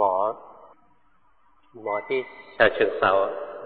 หมอที่ฉะเชิงเทรา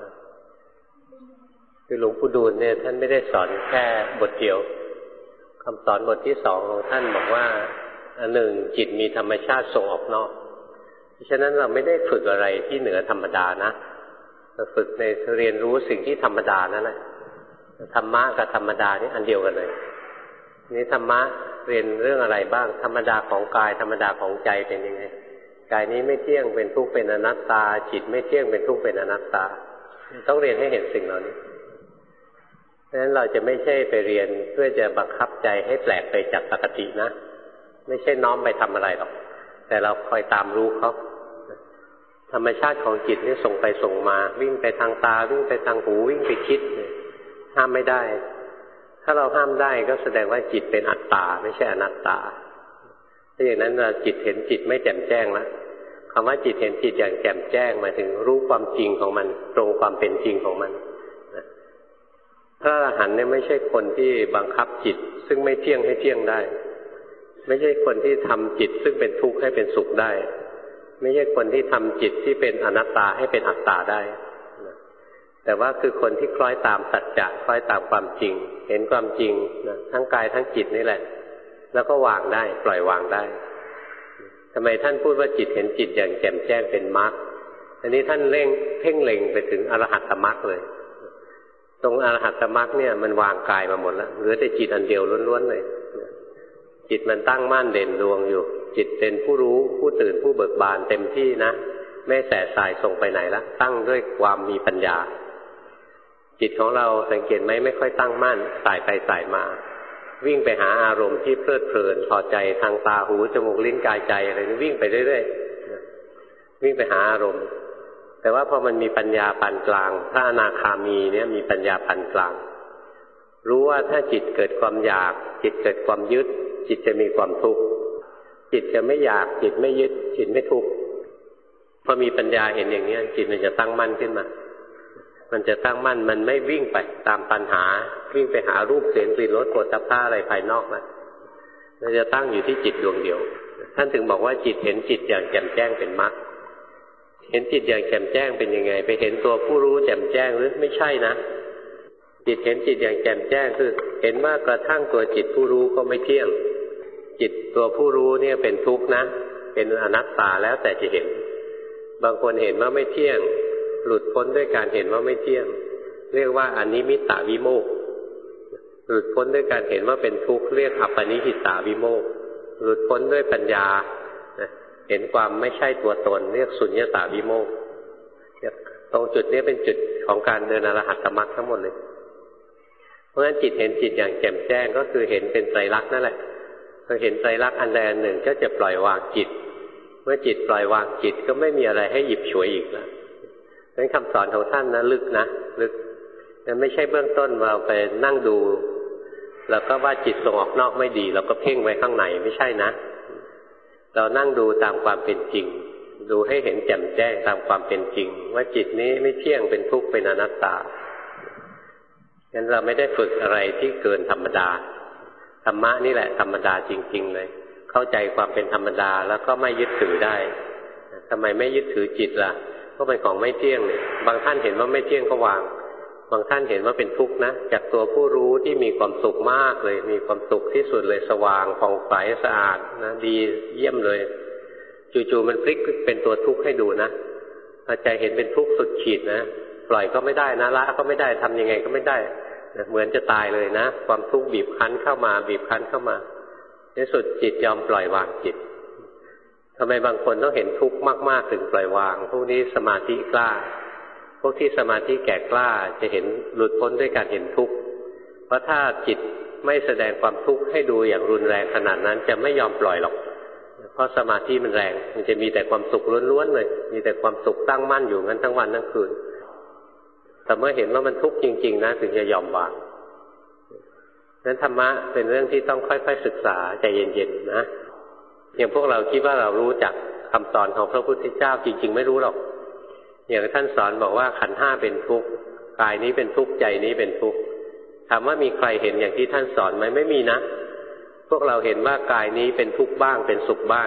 คือหลวงปู่ดูลเนี่ยท่านไม่ได้สอนแค่บทเดียวคำสอนบทที่2ของท่านบอกว่าอันหนึ่งจิตมีธรรมชาติส่งออกนอกเพราะฉะนั้นเราไม่ได้ฝึกอะไรที่เหนือธรรมดานะเราฝึกในเรียนรู้สิ่งที่ธรรมดานั่นแหละธรรมะกับธรรมดานี่อันเดียวกันเลยนี่ธรรมะเรียนเรื่องอะไรบ้างธรรมดาของกายธรรมดาของใจเป็นยังไงกายนี้ไม่เที่ยงเป็นทุกข์เป็นอนัตตาจิตไม่เที่ยงเป็นทุกข์เป็นอนัตตาต้องเรียนให้เห็นสิ่งเหล่านี้เพราะฉะนั้นเราจะไม่ใช่ไปเรียนเพื่อจะบังคับใจให้แปลกไปจากปกตินะไม่ใช่น้อมไปทำอะไรหรอกแต่เราคอยตามรู้เขาธรรมชาติของจิตนี่ส่งไปส่งมาวิ่งไปทางตาวิ่งไปทางหูวิ่งไปคิดห้ามไม่ได้ถ้าเราห้ามได้ก็แสดงว่าจิตเป็นอัตตาไม่ใช่อนัตตาถ้าอย่างนั้นเราจิตเห็นจิตไม่แจ่มแจ้งแล้วคำว่าจิตเห็นจิตอย่างแจ่มแจ้งหมายถึงรู้ความจริงของมันตรงความเป็นจริงของมันพระอรหันต์เนี่ยไม่ใช่คนที่บังคับจิตซึ่งไม่เที่ยงให้เที่ยงได้ไม่ใช่คนที่ทำจิตซึ่งเป็นทุกข์ให้เป็นสุขได้ไม่ใช่คนที่ทำจิตที่เป็นอนัตตาให้เป็นอัตตาได้แต่ว่าคือคนที่คล้อยตามสัจจะคล้อยตามความจริงเห็นความจริงนะทั้งกายทั้งจิตนี่แหละแล้วก็วางได้ปล่อยวางได้ทำไมท่านพูดว่าจิตเห็นจิตอย่างแจ่มแจ้งเป็นมรรคอันนี้ท่านเพ่งเล็งไปถึงอรหัตตมรรคเลยตรงอรหัตตมรรคเนี่ยมันวางกายมาหมดแล้วเหลือแต่จิตอันเดียวล้วนๆเลยจิตมันตั้งมั่นเด่นดวงอยู่จิตเป็นผู้รู้ผู้ตื่นผู้เบิกบานเต็มที่นะไม่แสสายส่งไปไหนละตั้งด้วยความมีปัญญาจิตของเราสังเกตไหมไม่ค่อยตั้งมั่นสายไปสายมาวิ่งไปหาอารมณ์ที่เพลิดเพลินพอใจทางตาหูจมูกลิ้นกายใจอะไรนี่วิ่งไปเรื่อยๆวิ่งไปหาอารมณ์แต่ว่าพอมันมีปัญญาปานกลางพระอนาคามีเนี่ยมีปัญญาปานกลางรู้ว่าถ้าจิตเกิดความอยากจิตเกิดความยึดจิตจะมีความทุกข์จิตจะไม่อยากจิตไม่ยึดจิตไม่ทุกข์พอมีปัญญาเห็นอย่างนี้จิตมันจะตั้งมั่นขึ้นมามันจะตั้งมั่นมันไม่วิ่งไปตามปัญหาวิ่งไปหารูปเสียงกลิ่นรสโผฏฐัพพะอะไรภายนอกนะมันจะตั้งอยู่ที่จิตดวงเดียวท่านถึงบอกว่าจิตเห็นจิตอย่างแจ่มแจ้งเป็นมรรคเห็นจิตอย่างแจ่มแจ้งเป็นยังไงไปเห็นตัวผู้รู้แจ่มแจ้งหรือไม่ใช่นะจิตเห็นจิตอย่างแจ่มแจ้งคือเห็นว่ากระทั่งตัวจิตผู้รู้ก็ไม่เที่ยงจิตตัวผู้รู้เนี่ยเป็นทุกข์นะเป็นอนัตตาแล้วแต่จะเห็นบางคนเห็นว่าไม่เที่ยงหลุดพ้นด้วยการเห็นว่าไม่เที่ยงเรียกว่าอนิมิตตวิโมกข์หลุดพ้นด้วยการเห็นว่าเป็นทุกข์เรียกอัปปนิหิตาวิโมกข์หลุดพ้นด้วยปัญญาเห็นความไม่ใช่ตัวตนเรียกสุญญตาวิโมกข์ตรงจุดนี้เป็นจุดของการเดินอรหัตตมรรคทั้งหมดเลยเพราะฉะนั้นจิตเห็นจิตอย่างแจ่มแจ้งก็คือเห็นเป็นไตรลักษณ์นั่นแหละพอเห็นไตรลักษณ์อันใดอันหนึ่งก็จะปล่อยวางจิตเมื่อจิตปล่อยวางจิตก็ไม่มีอะไรให้หยิบฉวยอีกแล้วนั้นคำสอนของท่านนะลึกนะลึกมันไม่ใช่เบื้องต้นเราไปนั่งดูแล้วก็ว่าจิตส่งออกนอกไม่ดีเราก็เพ่งไว้ข้างในไม่ใช่นะเรานั่งดูตามความเป็นจริงดูให้เห็นแจ่มแจ้งตามความเป็นจริงว่าจิตนี้ไม่เที่ยงเป็นทุกข์เป็นอนัตตางั้นเราไม่ได้ฝึกอะไรที่เกินธรรมดาธรรมะนี่แหละธรรมดาจริงๆเลยเข้าใจความเป็นธรรมดาแล้วก็ไม่ยึดถือได้ทำไมไม่ยึดถือจิตล่ะก็เป็นของไม่เที่ยงเนี่ยบางท่านเห็นว่าไม่เที่ยงก็วางบางท่านเห็นว่าเป็นทุกข์นะจากตัวผู้รู้ที่มีความสุขมากเลยมีความสุขที่สุดเลยสว่างผ่องใสสะอาดนะดีเยี่ยมเลยจู่ๆมันพลิกเป็นตัวทุกข์ให้ดูนะพอใจเห็นเป็นทุกข์สุดขีดนะปล่อยก็ไม่ได้นะละก็ไม่ได้ทำยังไงก็ไม่ได้เหมือนจะตายเลยนะความทุกข์บีบคั้นเข้ามาบีบคั้นเข้ามาในสุดจิตยอมปล่อยวางจิตทำไมบางคนต้องเห็นทุกข์มากๆถึงปล่อยวางพวกนี้สมาธิกล้าพวกที่สมาธิแก่กล้าจะเห็นหลุดพ้นด้วยการเห็นทุกข์เพราะถ้าจิตไม่แสดงความทุกข์ให้ดูอย่างรุนแรงขนาดนั้นจะไม่ยอมปล่อยหรอกเพราะสมาธิมันแรงมันจะมีแต่ความสุขล้วนๆเลยมีแต่ความสุขตั้งมั่นอยู่งั้นทั้งวันทั้งคืนแต่เมื่อเห็นว่ามันทุกข์จริงๆนะถึงจะยอมวางนั้นธรรมะเป็นเรื่องที่ต้องค่อยๆศึกษาใจเย็นๆนะอย่างพวกเราคิดว่าเรารู้จักคำสอนของพระพุทธเจ้าจริงๆไม่รู้หรอกอย่างท่านสอนบอกว่าขันธ์ห้าเป็นทุกข์กายนี้เป็นทุกข์ใจนี้เป็นทุกข์ถามว่ามีใครเห็นอย่างที่ท่านสอนไหมไม่มีนะพวกเราเห็นว่ากายนี้เป็นทุกข์บ้างเป็นสุขบ้าง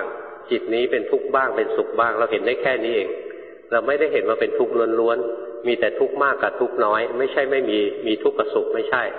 จิตนี้เป็นทุกข์บ้างเป็นสุขบ้างเราเห็นได้แค่นี้เองเราไม่ได้เห็นว่าเป็นทุกข์ล้วนๆมีแต่ทุกข์มากกับทุกข์น้อยไม่ใช่ไม่มีทุกข์กับสุขไม่ใช่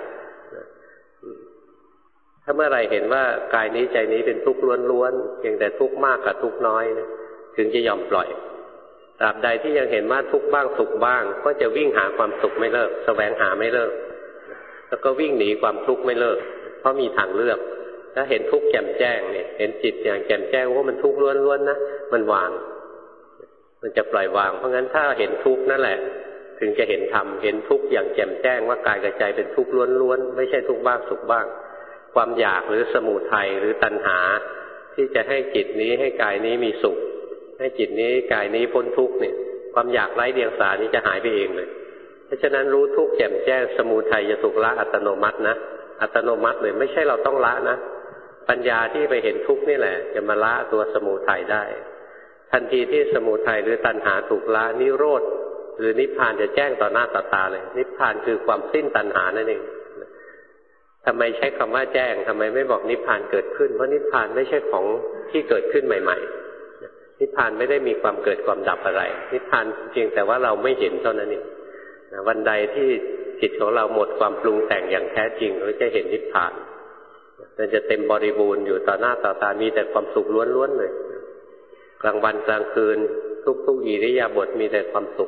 ถ้าเมื่อไหร่เห็นว่ากายนี้ใจนี้เป็นทุกข์ล้วนๆเพียงแต่ทุกข์มากกับทุกข์น้อยถึงจะยอมปล่อยตราบใดที่ยังเห็นว่าทุกข์บ้างสุขบ้างก็จะวิ่งหาความสุขไม่เลิกแสวงหาไม่เลิกแล้วก็วิ่งหนีความทุกข์ไม่เลิกเพราะมีทางเลือกถ้าเห็นทุกข์แจ่มแจ้งเนี่ยเห็นจิตอย่างแจ่มแจ้งว่ามันทุกข์ล้วนๆนะมันวางมันจะปล่อยวางเพราะงั้นถ้าเห็นทุกข์นั่นแหละถึงจะเห็นธรรมเห็นทุกข์อย่างแจ่มแจ้งว่ากายกับใจเป็นทุกข์ล้วนๆไม่ใช่ทุกข์บ้างสุขบ้างความอยากหรือสมุทัยหรือตัณหาที่จะให้จิตนี้ให้กายนี้มีสุขให้จิตนี้กายนี้พ้นทุกข์เนี่ยความอยากไร้เดียงสานี้จะหายไปเองเลยเพราะฉะนั้นรู้ทุกข์แจ่มแจ้งสมุทัยจะถูกละอัตโนมัตินะอัตโนมัติเลยไม่ใช่เราต้องละนะปัญญาที่ไปเห็นทุกข์นี่แหละจะมาละตัวสมุทัยได้ทันทีที่สมุทัยหรือตัณหาถูกละนิโรธหรือนิพพานจะแจ้งต่อหน้าต่อตาเลยนิพพานคือความสิ้นตัณหานั่นเองทำไมใช้คำว่าแจ้งทำไมไม่บอกนิพพานเกิดขึ้นเพราะนิพพานไม่ใช่ของที่เกิดขึ้นใหม่ๆนิพพานไม่ได้มีความเกิดความดับอะไรนิพพานเพียงแต่ว่าเราไม่เห็นเท่านั้นเองวันใดที่จิตของเราหมดความปรุงแต่งอย่างแท้จริงเราจะเห็นนิพพานมันจะเต็มบริบูรณ์อยู่ต่อหน้าต่อตามีแต่ความสุขล้วนๆเลยกลางวันกลางคืนทุกๆอิริยาบถมีแต่ความสุข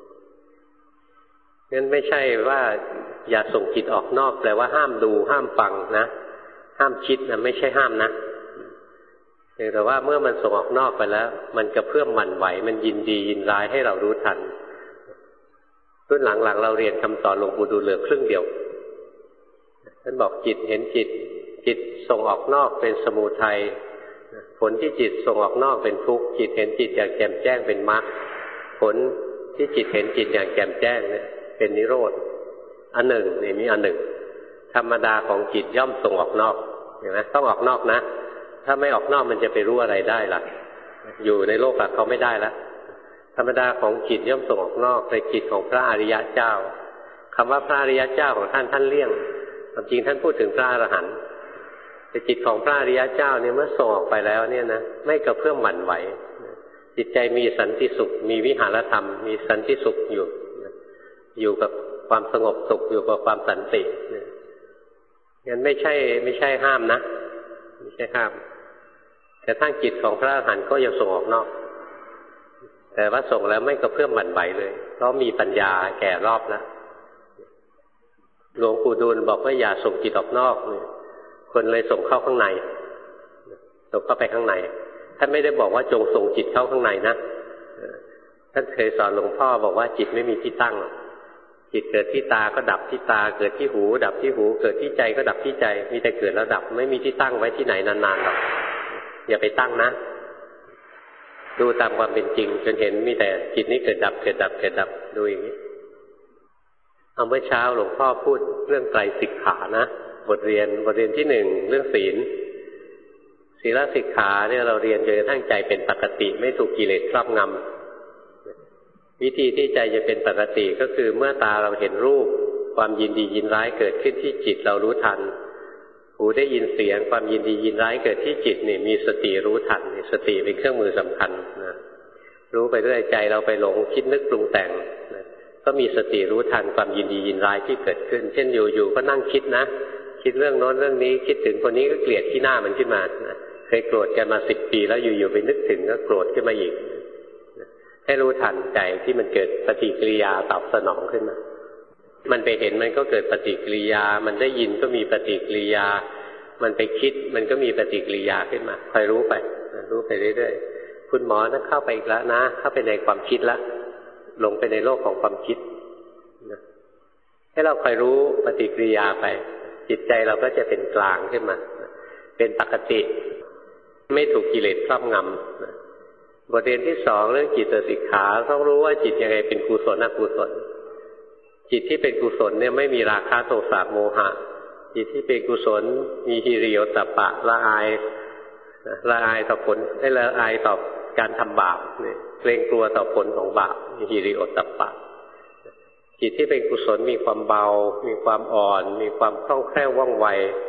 งั้นไม่ใช่ว่าอย่าส่งจิตออกนอกแปลว่าห้ามดูห้ามฟังนะห้ามคิดนะไม่ใช่ห้ามนะแต่ว่าเมื่อมันส่งออกนอกไปแล้วมันกระเพื่อมหวั่นไหวมันยินดียินร้ายให้เรารู้ทันรุ่นหลังๆเราเรียนคำสอนหลวงปู่ดูลเหลือครึ่งเดียวท่านบอกจิตเห็นจิตส่งออกนอกเป็นสมุทัยผลที่จิตส่งออกนอกเป็นทุกข์จิตเห็นจิตอย่างแจ่มแจ้งเป็นมรรคผลที่จิตเห็นจิตอย่างแจ่มแจ้งเนี่ยเป็นนิโรธอันหนึ่งนี่มีอันหนึ่งธรรมดาของจิตย่อมส่งออกนอกเห็นไหมต้องออกนอกนะถ้าไม่ออกนอกมันจะไปรู้อะไรได้ล่ะอยู่ในโลกแบบเขาไม่ได้แล้วธรรมดาของจิตย่อมส่งออกนอกในจิตของพระอริยเจ้าคำว่าพระอริยเจ้าของท่านเลี่ยงความจริงท่านพูดถึงพระอรหันต์แต่จิตของพระอริยเจ้าเนี่ยเมื่อส่งออกไปแล้วเนี่ยนะไม่กระเพื่อมหวั่นไหวจิตใจมีสันติสุขมีวิหารธรรมมีสันติสุขอยู่กับความสงบสุขอยู่กับความสันติงั้นไม่ใช่ห้ามนะไม่ใช่ห้ามแต่ทั้งจิตของพระอรหันต์ก็ยังส่งออกนอกแต่ว่าส่งแล้วไม่กระเพื่อมหวั่นไหวเลยเพราะมีปัญญาแก่รอบแล้วหลวงปู่ดูลบอกว่าอย่าส่งจิตออกนอกคนเลยส่งเข้าข้างในส่งเข้าไปข้างในท่านไม่ได้บอกว่าจงส่งจิตเข้าข้างในนะท่านเคยสอนหลวงพ่อบอกว่าจิตไม่มีที่ตั้งจิตเกิดที่ตาก็ดับที่ตาเกิดที่หูดับที่หูเกิดที่ใจก็ดับที่ใจมีแต่เกิดแล้วดับไม่มีที่ตั้งไว้ที่ไหนนานๆหรอกอย่าไปตั้งนะดูตามความเป็นจริงจนเห็นมีแต่จิตนี้เกิดดับเกิดดับเกิดดับดูอย่างนี้เอาเมื่อเช้าหลวงพ่อพูดเรื่องไตรสิกขานะบทเรียนที่หนึ่งเรื่องศีลสิกขาเนี่ยเราเรียนจนกระทั่งใจเป็นปกติไม่ถูกกิเลสครอบงำวิธีที่ใจจะเป็นปกติก็คือเมื่อตาเราเห็นรูปความยินดียินร้ายเกิดขึ้นที่จิตเรารู้ทันหูได้ยินเสียงความยินดียินร้ายเกิดที่จิตนี่มีสติรู้ทันสติเป็นเครื่องมือสำคัญนะรู้ไปเรื่อยใจเราไปหลงคิดนึกปรุงแต่งนะก็มีสติรู้ทันความยินดียินร้ายที่เกิดขึ้นเช่นอยู่ก็นั่งคิดนะคิดเรื่องโน้นเรื่องนี้คิดถึงคนนี้ก็เกลียดที่หน้ามันขึ้นมานะเคยโกรธกันมา10 ปีแล้วอยู่ๆไปนึกถึงก็โกรธขึ้นมาอีกให้รู้ทันใจที่มันเกิดปฏิกิริยาตอบสนองขึ้นมามันไปเห็นมันก็เกิดปฏิกิริยามันได้ยินก็มีปฏิกิริยามันไปคิดมันก็มีปฏิกิริยาขึ้นมาคอยรู้ไปเรื่อยๆคุณหมอนะเข้าไปอีกแล้วนะเข้าไปในความคิดละลงไปในโลกของความคิดนะให้เราคอยรู้ปฏิกิริยาไปจิตใจเราก็จะเป็นกลางขึ้นมาเป็นปกติไม่ถูกกิเลสครอบงำบทเรียนที่สองเรื่องจิตสิกขาต้องรู้ว่าจิตยังไงเป็นกุศลอกุศลจิตที่เป็นกุศลเนี่ยไม่มีราคะโทสะโมหะจิตที่เป็นกุศลมีหิริโอตตัปปะละอายต่อผลละอายต่อการทำบาปเนี่ยเกรงกลัวต่อผลของบาปมีหิริโอตตัปปะจิตที่เป็นกุศลมีความเบามีความอ่อนมีความคล่องแคล่วว่องไว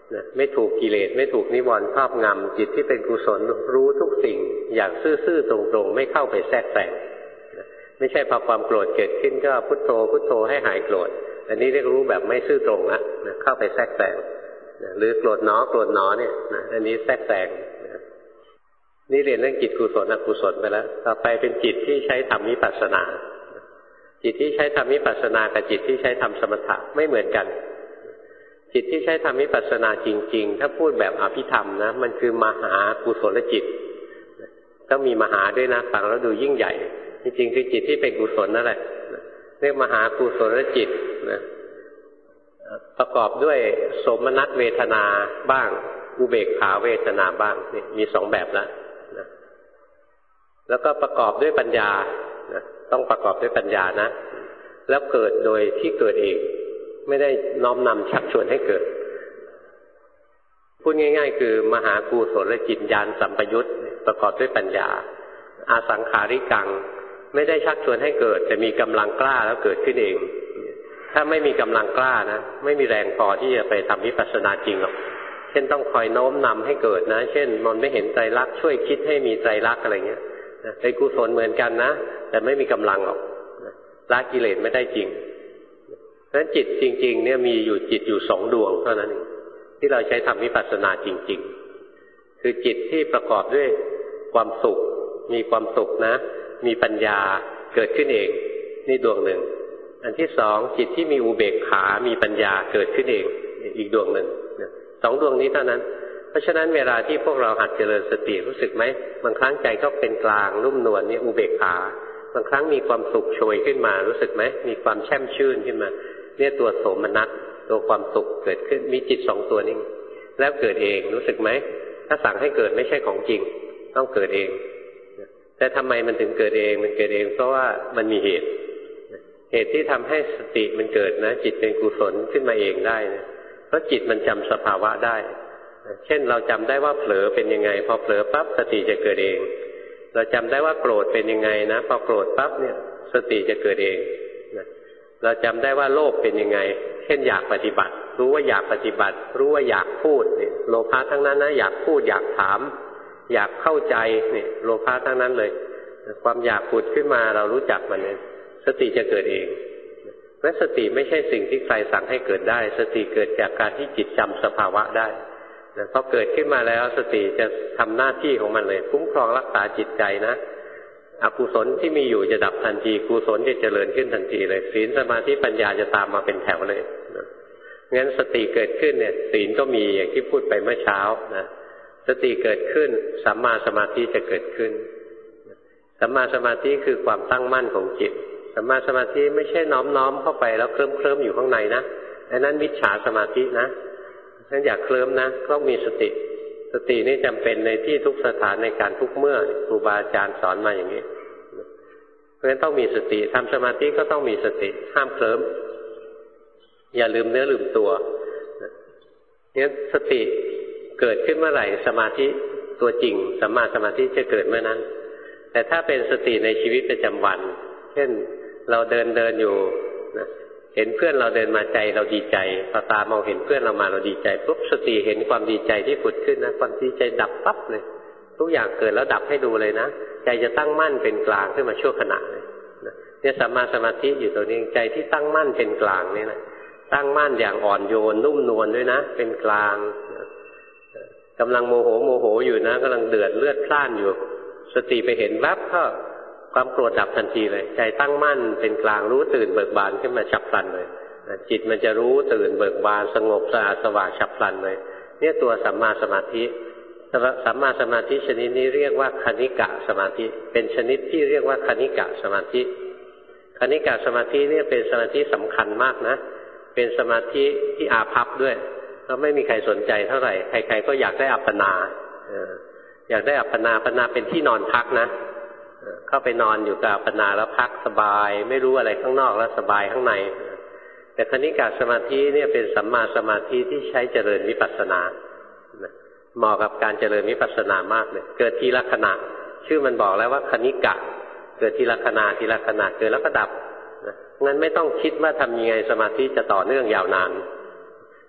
ไม่ถูกกิเลสไม่ถูกนิวรณ์ครอบงำจิตที่เป็นกุศลรู้ทุกสิ่งอย่างซื่อๆตรงๆไม่เข้าไปแทรกแซงไม่ใช่พอความโกรธเกิดขึ้นก็พุทโธพุทโธให้หายโกรธอันนี้เรียกรู้แบบไม่ซื่อตรงละเข้าไปแทรกแซงหรือโกรธหนอโกรธหนอเนี่ยอันนี้แทรกแซงนี่เรียนเรื่องจิตกุศลอกุศลไปแล้วต่อไปเป็นจิตที่ใช้ทำวิปัสสนาจิตที่ใช้ทำวิปัสสนากับจิตที่ใช้ทำสมถะไม่เหมือนกันจิตที่ใช้ทำวิปัสสนาจริงๆถ้าพูดแบบอภิธรรมนะมันคือมหากุศลจิตต้องมีมหาด้วยนะฟังแล้วดูยิ่งใหญ่จริงๆคือจิตที่เป็นกุศลนั่นแหละเรียกมหากุศลจิตนะประกอบด้วยโสมนัสเวทนาบ้างอุเบกขาเวทนาบ้างนี่มีสองแบบแล้วนะแล้วก็ประกอบด้วยปัญญานะต้องประกอบด้วยปัญญานะแล้วเกิดโดยที่เกิดเองไม่ได้น้อมนำชักชวนให้เกิดพูดง่ายๆคือมหากุศลจิตญาณสัมปยุตประกอบด้วยปัญญาอาสังขาริกังไม่ได้ชักชวนให้เกิดแต่มีกำลังกล้าแล้วเกิดขึ้นเองถ้าไม่มีกำลังกล้านะไม่มีแรงพอที่จะไปทำวิปัสสนาจริงหรอกเช่นต้องคอยโน้มนำให้เกิดนะเช่นมันไม่เห็นไตรลักษณ์ช่วยคิดให้มีไตรลักษณ์อะไรเงี้ยเป็นกุศลเหมือนกันนะแต่ไม่มีกำลังหรอกละกิเลสไม่ได้จริงเพราะฉะนั้นจิตจริงๆเนี่ยมีอยู่จิตอยู่สองดวงเท่านั้นเองที่เราใช้ทำวิปัสสนาจริงๆคือจิตที่ประกอบด้วยความสุขมีความสุขนะมีปัญญาเกิดขึ้นเองนี่ดวงหนึ่งอันที่สองจิตที่มีอุเบกขามีปัญญาเกิดขึ้นเองอีกดวงหนึ่งสองดวงนี้เท่านั้นเพราะฉะนั้นเวลาที่พวกเราหัดเจริญสติรู้สึกไหมบางครั้งใจก็เป็นกลางนุ่มนวลนี่อุเบกขาบางครั้งมีความสุขโชยขึ้นมารู้สึกไหมมีความแช่มชื่นขึ้นมาเนี่ยตัวโสมนัสตัวความสุขเกิดขึ้นมีจิตสองตัวนี้แล้วเกิดเองรู้สึกไหมถ้าสั่งให้เกิดไม่ใช่ของจริงต้องเกิดเองแต่ทำไมมันถึงเกิดเองมันเกิดเองเพราะว่ามันมีเหตุที่ทำให้สติมันเกิดนะจิตเป็นกุศลขึ้นมาเองได้นะเพราะจิตมันจำสภาวะได้เช่นเราจำได้ว่าเผลอเป็นยังไงพอเผลอปั๊บสติจะเกิดเองเราจำได้ว่าโกรธเป็นยังไงนะพอโกรธปั๊บเนี่ยสติจะเกิดเองเราจำได้ว่าโลภเป็นยังไงเช่นอยากปฏิบัติรู้ว่าอยากปฏิบัติรู้ว่าอยากพูดเนี่ยโลภะทั้งนั้นนะอยากพูดอยากถามอยากเข้าใจเนี่ยโลภะทั้งนั้นเลยความอยากผุดขึ้นมาเรารู้จักมันเนี่ยสติจะเกิดเองเพราะสติไม่ใช่สิ่งที่ใครสั่งให้เกิดได้สติเกิดจากการที่จิตจำสภาวะได้พอเกิดขึ้นมาแล้วสติจะทำหน้าที่ของมันเลยคุ้มครองรักษาจิตใจนะอกุศลที่มีอยู่จะดับทันทีกุศลจะเจริญขึ้นทันทีเลยศีลสมาธิปัญญาจะตามมาเป็นแถวเลยงั้นสติเกิดขึ้นเนี่ยศีลก็มีอย่างที่พูดไปเมื่อเช้านะสติเกิดขึ้นสัมมาสมาธิจะเกิดขึ้นสัมมาสมาธิคือความตั้งมั่นของจิตสัมมาสมาธิไม่ใช่น้อมเข้าไปแล้วเคลิ้มอยู่ข้างในนะอันนั้นมิจฉาสมาธินะฉะนั้นอย่าเคลิ้มนะต้องมีสติสตินี่จำเป็นในที่ทุกสถานในการทุกเมื่อครูบาอาจารย์สอนมาอย่างนี้เพราะฉะนั้นต้องมีสติทำสมาธิก็ต้องมีสติห้ามเคลิ้มอย่าลืมเนื้อลืมตัวงั้นสติเกิดขึ้นเมื่อไหร่สมาธิตัวจริงสัมมาสมาธิจะเกิดเมื่อนั้นแต่ถ้าเป็นสติในชีวิตประจำวันเช่นเราเดินอยู่นะเห็นเพื่อนเราเดินมาใจเราดีใจพอตามองเห็นเพื่อนเรามาเราดีใจปุ๊บสติเห็นความดีใจที่ผุดขึ้นนะความดีใจดับปั๊บเลยทุกอย่างเกิดแล้วดับให้ดูเลยนะใจจะตั้งมั่นเป็นกลางขึ้นมาชั่วขณะเลยเนี่ยสัมมาสมาธิอยู่ตรงนี้ใจที่ตั้งมั่นเป็นกลางนี่แหละตั้งมั่นอย่างอ่อนโยนนุ่มนวลด้วยนะเป็นกลางกำลังโมโหอยู่นะกำลังเดือดเลือดพล่านอยู่สติไปเห็นแวบก็ความโกรธดับทันทีเลยใจตั้งมั่นเป็นกลางรู้ตื่นเบิกบานขึ้นมาฉับพลันเลยจิตมันจะรู้ตื่นเบิกบานสงบสะอาดสว่างฉับพลันเลยเนี่ยตัวสัมมาสมาธิสัมมาสมาธิชนิดนี้เรียกว่าคณิกะสมาธิเป็นชนิดที่เรียกว่าคณิกะสมาธิคณิกะสมาธิเนี่ยเป็นสมาธิสำคัญมากนะเป็นสมาธิที่อาภัพด้วยก็ไม่มีใครสนใจเท่าไหร่ใครๆก็อยากได้อัปปนาอยากได้อัปปนาอัปปนาเป็นที่นอนพักนะเข้าไปนอนอยู่กับอัปปนาแล้วพักสบายไม่รู้อะไรข้างนอกแล้วสบายข้างในแต่คณิกะสมาธิเนี่ยเป็นสัมมาสมาธิที่ใช้เจริญวิปัสสนาเหมาะกับการเจริญวิปัสสนามากเลยเกิดทีละขณะชื่อมันบอกแล้วว่าคณิกะเกิดทีละขณะทีละขณะเกิดแล้วก็ดับงั้นไม่ต้องคิดว่าทำยังไงสมาธิจะต่อเนื่องยาวนาน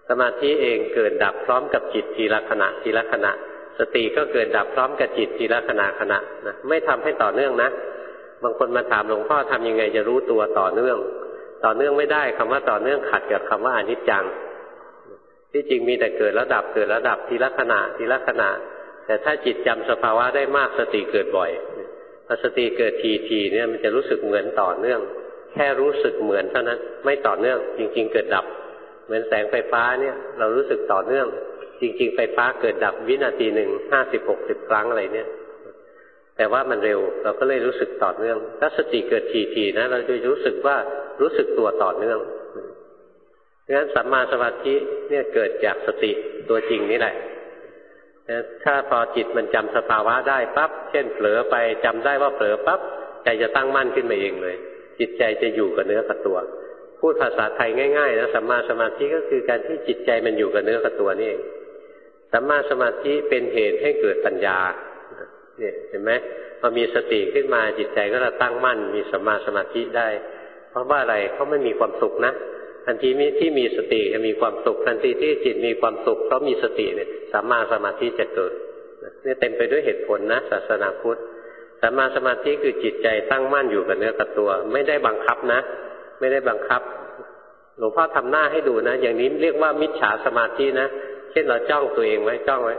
สมาธิเองเกิดดับพร้อมกับจิตทีละขณะทีละขณะสติก็เกิดดับพร้อมกับจิตทีละขณะนะไม่ทำให้ต่อเนื่องนะบางคนมาถามหลวงพ่อทำยังไงจะรู้ตัวต่อเนื่องไม่ได้คำว่าต่อเนื่องขัดกับคำว่าอนิจจังที่จริงมีแต่เกิดแล้วดับเกิดแล้วดับทีละขณะทีละขณะแต่ถ้าจิตจำสภาวะได้มากสติเกิดบ่อยพอสติเกิดทีเนี่ยมันจะรู้สึกเหมือนต่อเนื่องแค่รู้สึกเหมือนเท่านั้นไม่ต่อเนื่องจริงๆเกิดดับเหมือนแสงไฟฟ้าเนี่ยเรารู้สึกต่อเนื่องจริงๆไฟฟ้าเกิดดับวินาทีหนึ่ง50-60 ครั้งอะไรเนี่ยแต่ว่ามันเร็วเราก็เลยรู้สึกต่อเนื่องถ้าสติเกิดทีนะเราจะรู้สึกว่ารู้สึกตัวต่อเนื่องงั้นสัมมาสมาธิเนี่ยเกิดจากสติตัวจริงนี่แหละถ้าพอจิตมันจำสภาวะได้ปั๊บเช่นเผลอไปจำได้ว่าเผลอปั๊บใจจะตั้งมั่นขึ้นมาเองเลยจิตใจจะอยู่กับเนื้อกับตัวพูดภาษาไทยง่ายๆนะสัมมาสมาธิก็คือการที่จิตใจมันอยู่กับเนื้อกับตัวนี่เองสัมมาสมาธิเป็นเหตุให้เกิดปัญญาเนี่ยเห็นไหมพอมีสติขึ้นมาจิตใจก็จะตั้งมั่นมีสัมมาสมาธิได้เพราะว่าอะไรเพราะมันมีความสุขนะทันทีที่มีสติจะมีความสุขทันทีที่จิตมีความสุขเพราะมีสติเนี่ยสัมมาสมาธิจะเกิดนี่เต็มไปด้วยเหตุผลนะศาสนาพุทธสัมมาสมาธิคือจิตใจตั้งมั่นอยู่กับเนื้อกับตัวไม่ได้บังคับนะไม่ได้บังคับหลวงพ่อทำหน้าให้ดูนะอย่างนี้เรียกว่ามิจฉาสมาธินะเช่นเราจ้องตัวเองไว้จ้องไว้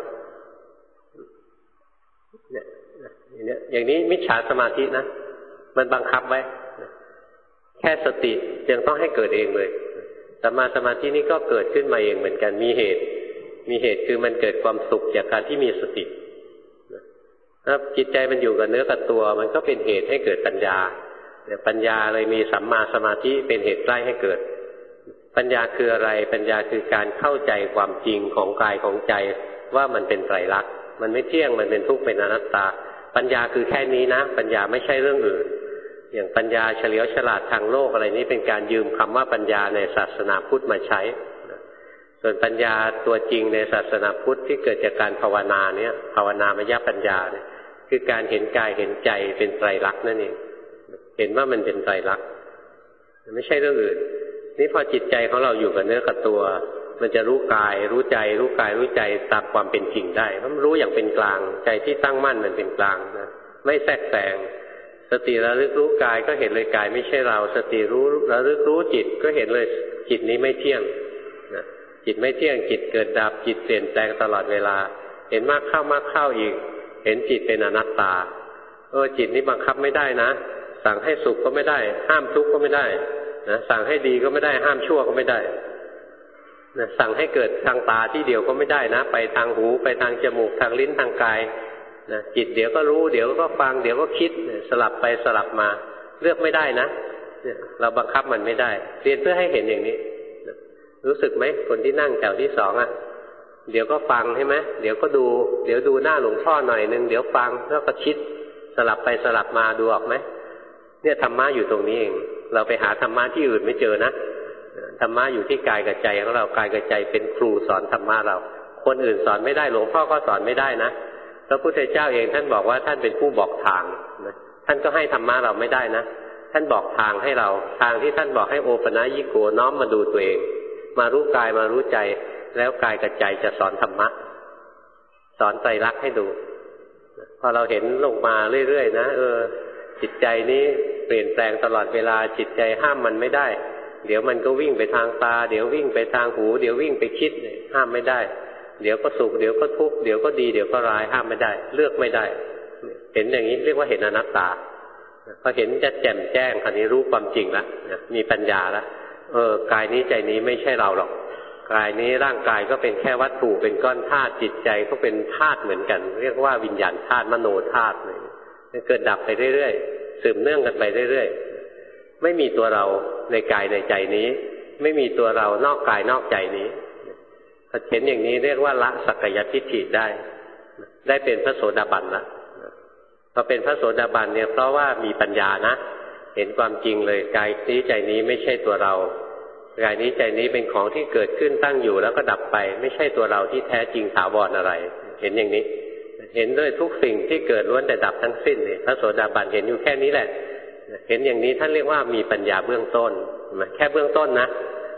เนี่ยอย่างนี้มิจฉาสมาธินะมันบังคับไว้แค่สติยังต้องให้เกิดเองเลยสัมมาสมาธินี้ก็เกิดขึ้นมาเองเหมือนกันมีเหตุคือมันเกิดความสุขจากการที่มีสติถ้าจิตใจมันอยู่กับเนื้อกับตัวมันก็เป็นเหตุให้เกิดปัญญาปัญญาเลยมีสัมมาสมาธิเป็นเหตุใกล้ให้เกิดปัญญาคืออะไรปัญญาคือการเข้าใจความจริงของกายของใจว่ามันเป็นไตรลักษณ์มันไม่เที่ยงมันเป็นทุกข์เป็นอนัตตาปัญญาคือแค่นี้นะปัญญาไม่ใช่เรื่องอื่นอย่างปัญญาเฉลียวฉลาดทางโลกอะไรนี้เป็นการยืมคำว่าปัญญาในศาสนาพุทธมาใช้ส่วนปัญญาตัวจริงในศาสนาพุทธที่เกิดจากการภาวนาเนี่ยภาวนามยปัญญาเนี่ยคือการเห็นกายเห็นใจเป็นไตรลักษณ์นั่นเองเห็นว่ามันเป็นไตรลักษณ์ไม่ใช่เรื่องอื่นนี่พอจิตใจของเราอยู่กับเนื้อกับตัวมันจะรู้กายรู้ใจรู้กายรู้ใจตามความเป็นจริงได้เพราะมันรู้อย่างเป็นกลางใจที่ตั้งมั่นมันเป็นกลางนะไม่แทรกแซงสติระลึกรู้กายก็เห็นเลยกายไม่ใช่เราสติรู้ระลึกรู้จิตก็เห็นเลยจิตนี้ไม่เที่ยงนะจิตไม่เที่ยงจิตเกิดดับจิตเปลี่ยนแปลงตลอดเวลาเห็นมากเข้าอีกเห็นจิตเป็นอนัตตาจิตนี้บังคับไม่ได้นะสั่งให้สุขก็ไม่ได้ห้ามทุกข์ก็ไม่ได้นะสั่งให้ดีก็ไม่ได้ห้ามชั่วก็ไม่ได้นะสั่งให้เกิดทางตาที่เดียวก็ไม่ได้นะไปทางหูไปทางจมูกทางลิ้นทางกายนะจิตเดี๋ยวก็รู้เดี๋ยวก็ฟังเดี๋ยวก็คิดสลับไปสลับมาเลือกไม่ได้นะเราบังคับมันไม่ได้เรียนเพื่อให้เห็นอย่างนี้รู้สึกไหมคนที่นั่งแถวที่สองเดี๋ยวก็ฟังใช่ไหมเดี๋ยวก็ดูเดี๋ยวดูหน้าหลวงพ่อหน่อยนึงเดี๋ยวฟังแล้วก็คิดสลับไปสลับมาดูออกไหมเนี่ยธรรมะอยู่ตรงนี้เองเราไปหาธรรมะที่อื่นไม่เจอนะธรรมะอยู่ที่กายกับใจของเรากายกับใจเป็นครูสอนธรรมะเราคนอื่นสอนไม่ได้หลวงพ่อก็สอนไม่ได้นะพระพุทธเจ้าเองท่านบอกว่าท่านเป็นผู้บอกทางนะท่านก็ให้ธรรมะเราไม่ได้นะท่านบอกทางให้เราทางที่ท่านบอกให้โอปนัญิโกน้อมมาดูตัวเองมารู้กายมารู้ใจแล้วกายกับใจจะสอนธรรมะสอนไตรลักษณ์ให้ดูพอเราเห็นลงมาเรื่อยๆนะจิตใจนี้เปลี่ยนแปลงตลอดเวลาจิตใจห้ามมันไม่ได้เดี๋ยวมันก็วิ่งไปทางตาเดี๋ยววิ่งไปทางหูเดี๋ยววิ่งไปคิดห้ามไม่ได้เดี๋ยวก็สุขเดี๋ยวก็ทุกข์เดี๋ยวก็ดีเดี๋ยวก็ร้ายห้ามไม่ได้เลือกไม่ได้เห็นอย่างนี้เรียกว่าเห็นอนัตตาพอเห็นจะแจ่มแจ้งคราวนี้รู้ความจริงแล้วมีปัญญาแล้วกายนี้ใจนี้ไม่ใช่เราหรอกกายนี้ร่างกายก็เป็นแค่วัตถุเป็นก้อนธาตุจิตใจก็เป็นธาตุเหมือนกันเรียกว่าวิญญาณธาตุมโนธาตุเลยเกิดดับไปเรื่อยๆสืบเนื่องกันไปเรื่อยๆไม่มีตัวเราในกายในใจนี้ไม่มีตัวเรานอกกายนอกใจนี้ถ้าเห็นอย่างนี้เรียกว่าละสักกายทิฏฐิได้เป็นพระโสดาบันละพอเป็นพระโสดาบันเนี่ยเพราะว่ามีปัญญานะเห็นความจริงเลยกายนี้ใจนี้ไม่ใช่ตัวเรากายนี้ใจนี้เป็นของที่เกิดขึ้นตั้งอยู่แล้วก็ดับไปไม่ใช่ตัวเราที่แท้จริงถาวรอะไรเห็นอย่างนี้เห็นด้วยทุกสิ่งที่เกิดล้วนแต่ดับทั้งสิ้นเนี่ยพระโสดาบันเห็นอยู่แค่นี้แหละเห็นอย่างนี้ท่านเรียกว่ามีปัญญาเบื้องต้นแค่เบื้องต้นนะ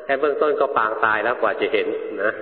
แค่เบื้องต้นก็ปางตายแล้วกว่าจะเห็นนะ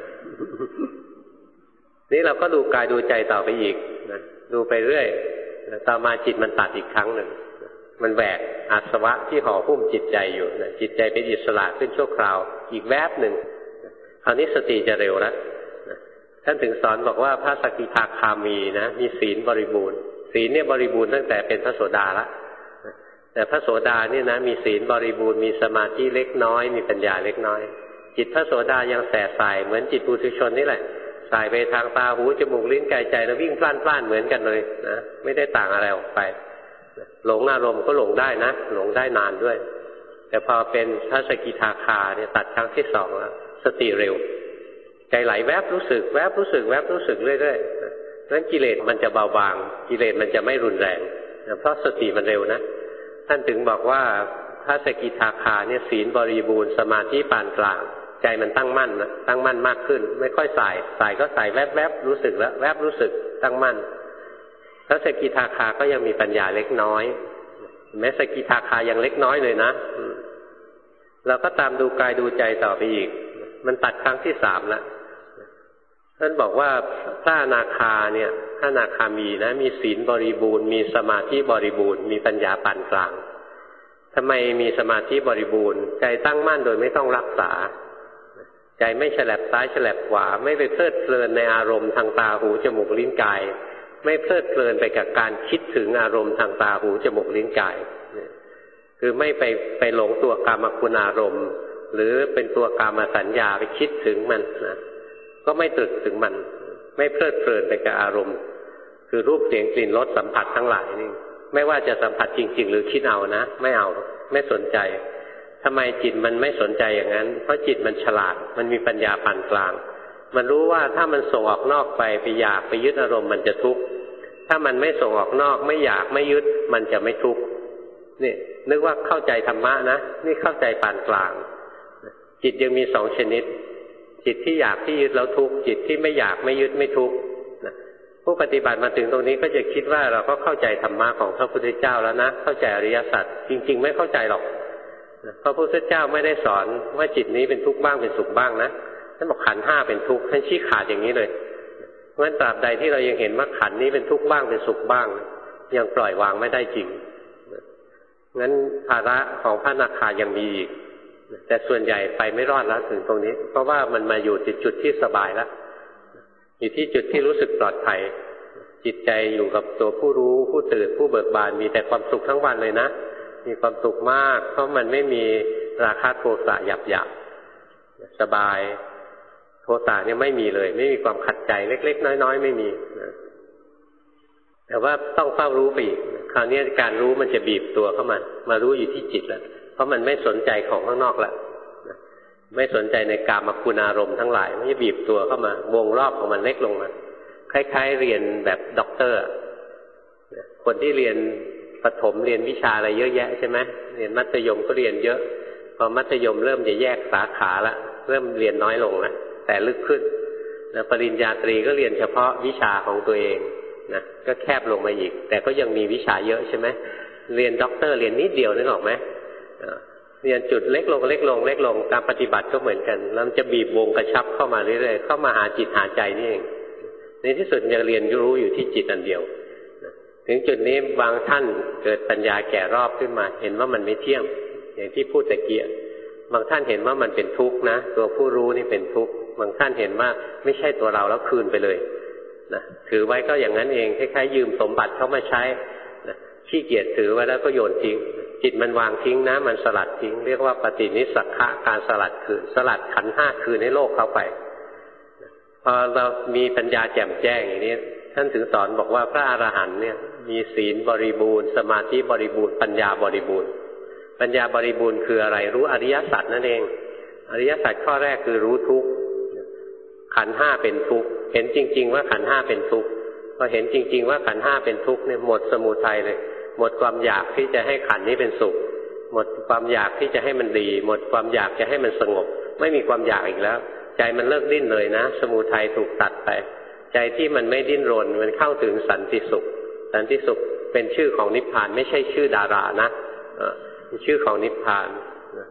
นี่เราก็ดูกายดูใจต่อไปอีกนะดูไปเรื่อยต่อมาจิตมันตัดอีกครั้งหนึ่งมันแบกอาสวะที่ห่อหุ้มจิตใจอยู่นะจิตใจเป็นอิสระขึ้นชั่วคราวอีกแวบหนึ่งคราวนี้สติจะเร็วแล้วท่านถึงสอนบอกว่าพระสกิทาคามีนะมีศีลบริบูรณ์ศีลเนี่ยบริบูรณ์ตั้งแต่เป็นพระโสดาละแต่พระโสดาเนี่ยนะมีศีลบริบูรณ์มีสมาธิเล็กน้อยมีปัญญาเล็กน้อยจิตพระโสดายังแสบสายเหมือนจิตปุถุชนนี่แหละสายไปทางตาหูจมูกลิ้นกายใจแล้ววิ่งพล่านๆเหมือนกันเลยนะไม่ได้ต่างอะไรออกไปหลงอารมณ์ก็หลงได้นะหลงได้นานด้วยแต่พอเป็นพระสกิทาคาเนี่ยตัดครั้งที่สองแล้วสติเร็วใจไหลแวบรู้สึกแวบรู้สึกแวบรู้สึกเรื่อยๆนั้นกิเลสมันจะเบาบางกิเลสมันจะไม่รุนแรงเพราะสติมันเร็วนะท่านถึงบอกว่าพระสกิทาคาเนี่ยศีลบริบูรณ์สมาธิปานกลางใจมันตั้งมั่นนะตั้งมั่นมากขึ้นไม่ค่อยสายก็สายแวบแวบรู้สึกแล้วแวบรู้สึกตั้งมั่นพระสกิทาคาก็ยังมีปัญญาเล็กน้อยแม้สกิทาคายังเล็กน้อยเลยนะเราก็ตามดูกายดูใจต่อไปอีกมันตัดครั้งที่สามแล้วท่านบอกว่าพระอนาคาเนี่ยพระอนาคามีนะมีศีลบริบูรณ์มีสมาธิบริบูรณ์มีปัญญาปานกลางทำไมมีสมาธิบริบูรณ์ใจตั้งมั่นโดยไม่ต้องรักษาใจไม่ฉลับซ้ายฉลับขวาไม่ไปเพลิดเพลินในอารมณ์ทางตาหูจมูกลิ้นกายไม่เพลิดเพลินไปกับการคิดถึงอารมณ์ทางตาหูจมูกลิ้นกายคือไม่ไปหลงตัวกามคุณอารมณ์หรือเป็นตัวกามสัญญาไปคิดถึงมันนะก็ไม่ตรึกถึงมันไม่เพลิดเพลินไปกับอารมณ์คือรูปเสียงกลิ่นรสสัมผัสทั้งหลายนี่ไม่ว่าจะสัมผัสจริงๆหรือคิดเอานะไม่เอาไม่สนใจทำไมจิตมันไม่สนใจอย่างนั้นเพราะจิตมันฉลาดมันมีปัญญาปานกลางมันรู้ว่าถ้ามันส่งออกนอกไปอยากไปยึดอารมณ์มันจะทุกข์ถ้ามันไม่ส่งออกนอกไม่อยากไม่ยึดมันจะไม่ทุกข์นี่นึกว่าเข้าใจธรรมะนะนี่เข้าใจปานกลางจิตยังมีสองชนิดจิตที่อยากที่ยึดแล้วทุกข์จิตที่ไม่อยากไม่ยึดไม่ทุกข์ผู้ปฏิบัติมาถึงตรงนี้ก็จะคิดว่าเราก็เข้าใจธรรมะของพระพุทธเจ้าแล้วนะเข้าใจอริยสัจจริงๆไม่เข้าใจหรอกพระพุทธเจ้าไม่ได้สอนว่าจิตนี้เป็นทุกข์บ้างเป็นสุขบ้างนะท่านบอกขันธ์ห้าเป็นทุกข์ท่านชี้ขาดอย่างนี้เลยเพราะฉะนั้นตราบใดที่เรายังเห็นว่าขันธ์นี้เป็นทุกข์บ้างเป็นสุขบ้างยังปล่อยวางไม่ได้จริงงั้นภาระของพระอนาคายังมีอีกแต่ส่วนใหญ่ไปไม่รอดแล้วถึงตรงนี้เพราะว่ามันมาอยู่จุดที่สบายแล้วอยู่ที่จุดที่รู้สึกปลอดภัยจิตใจอยู่กับตัวผู้รู้ผู้ตื่นผู้เบิกบานมีแต่ความสุขทั้งวันเลยนะมีความสุขมากเพราะมันไม่มีราคะโทสะหยาบๆสบายโทสะเนี่ยไม่มีเลยไม่มีความขัดใจเล็กๆน้อยๆไม่มีแต่ว่าต้องเฝ้ารู้ไปอีกคราวนี้การรู้มันจะบีบตัวเข้ามารู้อยู่ที่จิตแล้วเพราะมันไม่สนใจของข้างนอกแล้วไม่สนใจในกามคุณอารมณ์ทั้งหลายมันจะบีบตัวเข้ามาวงรอบของมันเล็กลงมาคล้ายๆเรียนแบบด็อกเตอร์คนที่เรียนประถมเรียนวิชาอะไรเยอะแยะใช่ไหมเรียนมัธยมก็เรียนเยอะพอมัธยมเริ่มจะแยกสาขาละเริ่มเรียนน้อยลงแล้วแต่ลึกขึ้นนะปริญญาตรีก็เรียนเฉพาะวิชาของตัวเองนะก็แคบลงมาอีกแต่ก็ยังมีวิชาเยอะใช่ไหมเรียนด็อกเตอร์เรียนนิดเดียวนึกออกไหมเรียนจุดเล็กลงเล็กลงเล็กลงการปฏิบัติก็เหมือนกันแล้วมันจะบีบวงกระชับเข้ามาเรื่อยๆเข้ามาหาจิตหาใจนี่เองในที่สุดจะเรียนรู้อยู่ที่จิตอันเดียวถึงจุดนี้บางท่านเกิดปัญญาแก่รอบขึ้นมาเห็นว่ามันไม่เที่ยงอย่างที่พูดตะเกียบบางท่านเห็นว่ามันเป็นทุกข์นะตัวผู้รู้นี่เป็นทุกข์บางท่านเห็นว่าไม่ใช่ตัวเราแล้วคืนไปเลยนะถือไว้ก็อย่างนั้นเองคล้ายๆยืมสมบัติเข้ามาใช้นะขี้เกียจถือไว้แล้วก็โยนทิ้งจิตมันวางทิ้งนะมันสลัดทิ้งเรียกว่าปฏินิสสักขะการสลัดคืนสลัดขันธ์ห้าคืนให้โลกเข้าไปพอเรามีปัญญาแจ่มแจ้งอย่างนี้ท่านถึงสอนบอกว่าพระอรหันต์เนี่ยมีศีลบริบูรณ์สมาธิบริบูรณ์ปัญญาบริบูรณ์ปัญญาบริบูรณ์คืออะไรรู้อริยสัจนั่นเองอริยสัจข้อแรกคือรู้ทุกข์ขันธ์ห้าเป็นทุกข์เห็นจริงๆว่าขันธ์ห้าเป็นทุกข์พอเห็นจริงๆว่าขันธ์ห้าเป็นทุกข์เนี่ยหมดสมุทัยเลยหมดความอยากที่จะให้ขันธ์นี้เป็นสุขหมดความอยากที่จะให้มันดีหมดความอยากจะให้มันสงบไม่มีความอยากอีกแล้วใจมันเลิกดิ้นเลยนะสมุทัยถูกตัดไปใจที่มันไม่ดิ้นรนมันเข้าถึงสันติสุขสันติสุขเป็นชื่อของนิพพานไม่ใช่ชื่อดารานะเป็นชื่อของนิพพาน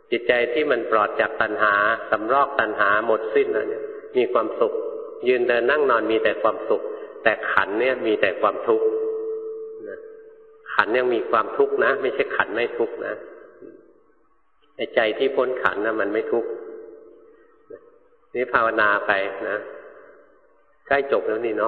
จิตใจที่มันปลอดจากตัณหาสำรอกตัณหาหมดสิ้นแล้วเนี่ยมีความสุขยืนเดินนั่งนอนมีแต่ความสุขแต่ขันเนี่ยมีแต่ความทุกข์ขันยังมีความทุกข์นะไม่ใช่ขันไม่ทุกข์นะใจที่พ้นขันนะมันไม่ทุกข์นี่ภาวนาไปนะใกล้จบแล้วนี่เนาะ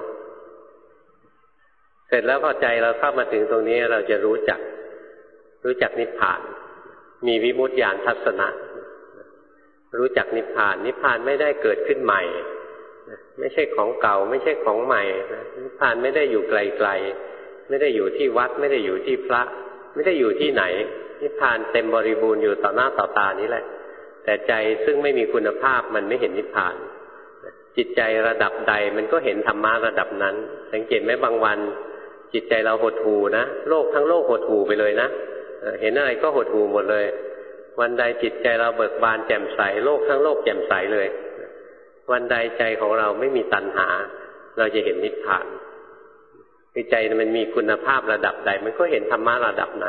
เสร็จแล้วพอใจเราเข้ามาถึงตรงนี้เราจะรู้จักนิพพานมีวิมุตติญาณทัศนะรู้จักนิพพานนิพพานไม่ได้เกิดขึ้นใหม่ไม่ใช่ของเก่าไม่ใช่ของใหม่นิพพานไม่ได้อยู่ไกลๆไม่ได้อยู่ที่วัดไม่ได้อยู่ที่พระไม่ได้อยู่ที่ไหนนิพพานเต็มบริบูรณ์อยู่ต่อหน้าต่อตานี้แหละแต่ใจซึ่งไม่มีคุณภาพมันไม่เห็นนิพพานจิตใจระดับใดมันก็เห็นธรรมะระดับนั้นสังเกตไหมบางวันจิตใจเราหดหู่นะโลกทั้งโลกหดหู่ไปเลยนะเห็นอะไรก็หดหู่หมดเลยวันใดจิตใจเราเบิกบานแจ่มใสโลกทั้งโลกแจ่มใสเลยวันใดใจของเราไม่มีตัณหาเราจะเห็นนิพพานคือใจมันมีคุณภาพระดับใดมันก็เห็นธรรมะระดับนั้น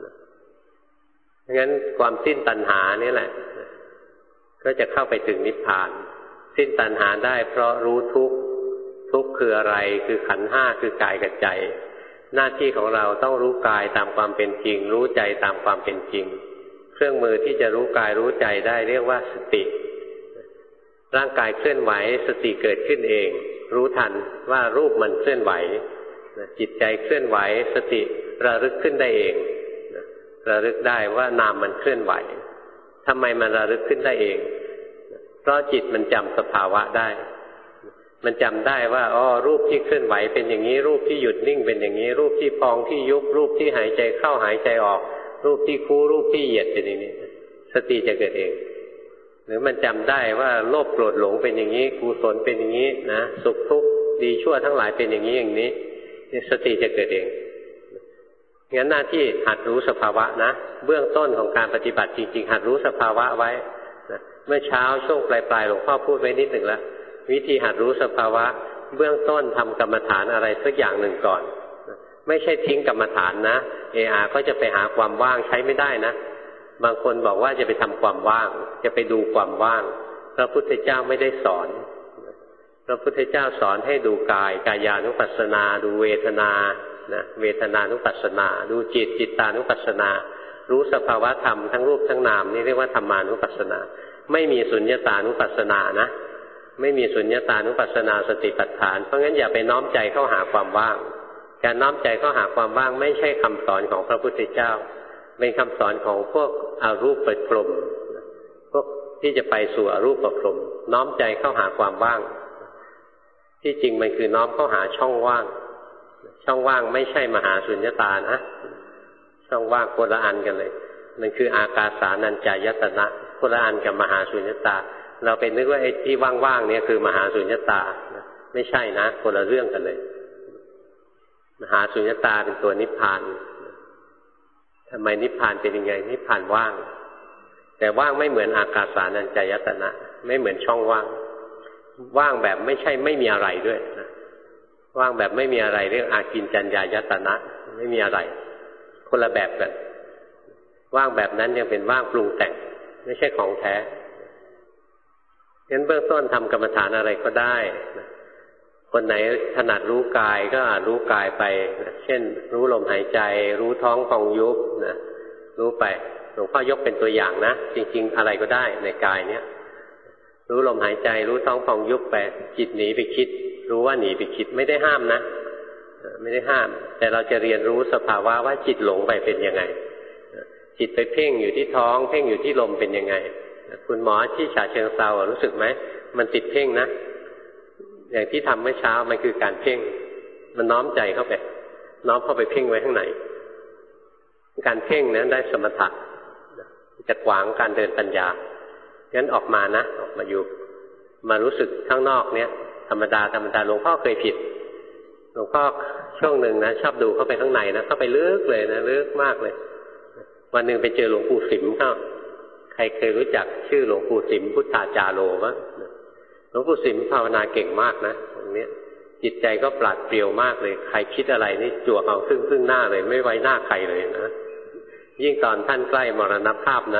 งั้นความสิ้นตัณหานี่แหละก็จะเข้าไปถึงนิพพานสิ้นตัณหาได้เพราะรู้ทุกข์คืออะไรคือขันธ์ห้าคือกายกับใจหน้าที่ของเราต้องรู้กายตามความเป็นจริงรู้ใจตามความเป็นจริงเครื่องมือที่จะรู้กายรู้ใจได้เรียกว่าสติร่างกายเคลื่อนไหวสติเกิดขึ้นเองรู้ทันว่ารูปมันเคลื่อนไหวจิตใจเคลื่อนไหวสติระลึกขึ้นได้เองระลึกได้ว่านามมันเคลื่อนไหวทำไมมันระลึกขึ้นได้เองเพราะจิตมันจำสภาวะได้มันจำได้ว่ารูปที่เคลื่อนไหวเป็นอย่างนี้รูปที่หยุดนิ่งเป็นอย่างนี้รูปที่พองที่ยุบรูปที่หายใจเข้าหายใจออกรูปที่คู่รูปที่เหยียดเป็นอย่างนี้สติจะเกิดเองหรือมันจำได้ว่าโลภโกรธหลงเป็นอย่างนี้กุศลเป็นอย่างนี้นะสุขทุกข์ดีชั่วทั้งหลายเป็นอย่างนี้อย่างนี้สติจะเกิดเองงั้นหน้าที่หัดรู้สภาวะนะเบื้องต้นของการปฏิบัติจริงๆหัดรู้สภาวะไว้นะเมื่อเช้าช่วงปลายๆหลวงพ่อพูดไว้นิดหนึ่งแล้ววิธีหัดรู้สภาวะเบื้องต้นทำกรรมฐานอะไรสักอย่างหนึ่งก่อนไม่ใช่ทิ้งกรรมฐานนะก็จะไปหาความว่างใช้ไม่ได้นะบางคนบอกว่าจะไปทำความว่างจะไปดูความว่างพระพุทธเจ้าไม่ได้สอนพระพุทธเจ้าสอนให้ดูกายกายานุปัสสนาดูเวทนานะเวทนานุปัสสนาดูจิตจิตานุปัสสนารู้สภาวะธรรมทั้งรูปทั้งนามนี่เรียกว่าธรรมานุปัสสนาไม่มีสุญญตานุปัสสนานะไม่มีสุญญตานุปัสสนาสติปัฏฐานเพราะงั้นอย่าไปน้อมใจเข้าหาความว่างการน้อมใจเข้าหาความว่างไม่ใช่คำสอนของพระพุทธเจ้าเป็นคำสอนของพวกอรูปพรหมพวกที่จะไปสู่อรูปพรหมน้อมใจเข้าหาความว่างที่จริงมันคือน้อมเข้าหาช่องว่างช่องว่างไม่ใช่มหาสุญญตานะช่องว่างคนละอันกันเลยมันคืออากาสานัญจายตนะคนละอันกับมหาสุญญตาเราไปนึกว่าไอ้ที่ว่างๆเนี่ยคือมหาสุญญตาไม่ใช่นะคนละเรื่องกันเลยมหาสุญญตาเป็นตัวนิพพานทำไมนิพพานเป็นยังไงนิพพานว่างแต่ว่างไม่เหมือนอากาสานัญจายตนะไม่เหมือนช่องว่างว่างแบบไม่ใช่ไม่มีอะไรด้วยนะว่างแบบไม่มีอะไรเรื่องอากินจัญญายตนะไม่มีอะไรคนละแบบกันว่างแบบนั้นยังเป็นว่างปรุงแต่งไม่ใช่ของแท้งั้นเบื้องต้นทำกรรมฐานอะไรก็ได้คนไหนถนัดรู้กายก็รู้กายไปเช่นรู้ลมหายใจรู้ท้องพองยุบนะรู้ไปหลวงพ่อยกเป็นตัวอย่างนะจริงๆอะไรก็ได้ในกายเนี้ยรู้ลมหายใจรู้ท้องพองยุบไปจิตหนีไปคิดรู้ว่าหนีไปคิดไม่ได้ห้ามนะไม่ได้ห้ามแต่เราจะเรียนรู้สภาวะว่าจิตหลงไปเป็นยังไงจิตไปเพ่งอยู่ที่ท้องเพ่งอยู่ที่ลมเป็นยังไงคุณหมอที่ฉะเชิงเทรารู้สึกไหมมันติดเพ่งนะอย่างที่ทำเมื่อเช้ามันคือการเพ่งมันน้อมใจเข้าไปน้อมเข้าไปเพ่งไว้ข้างในการเพ่งนั้นได้สมถะจะขวางการเดินปัญญางั้นออกมานะออกมาอยู่มารู้สึกข้างนอกเนี้ยธรรมดาหลวงพ่อเคยผิดหลวงพ่อช่วงหนึ่งนะชอบดูเข้าไปข้างในนะเข้าไปลึกเลยนะลึกมากเลยวันหนึ่งไปเจอหลวงปู่สิมเข้าใครเคยรู้จักชื่อหลวงปู่สิมพุทธาจาโรวะหลวงปู่สิมภาวนาเก่งมากนะตรงนี้จิตใจก็ปราดเปรียวมากเลยใครคิดอะไรนี่จั่วเอาซึ่งหน้าเลยไม่ไว้หน้าใครเลยนะยิ่งตอนท่านใกล้มรณภาพนะ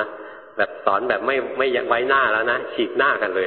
แบบสอนแบบไม่ไว้หน้าแล้วนะฉีกหน้ากันเลย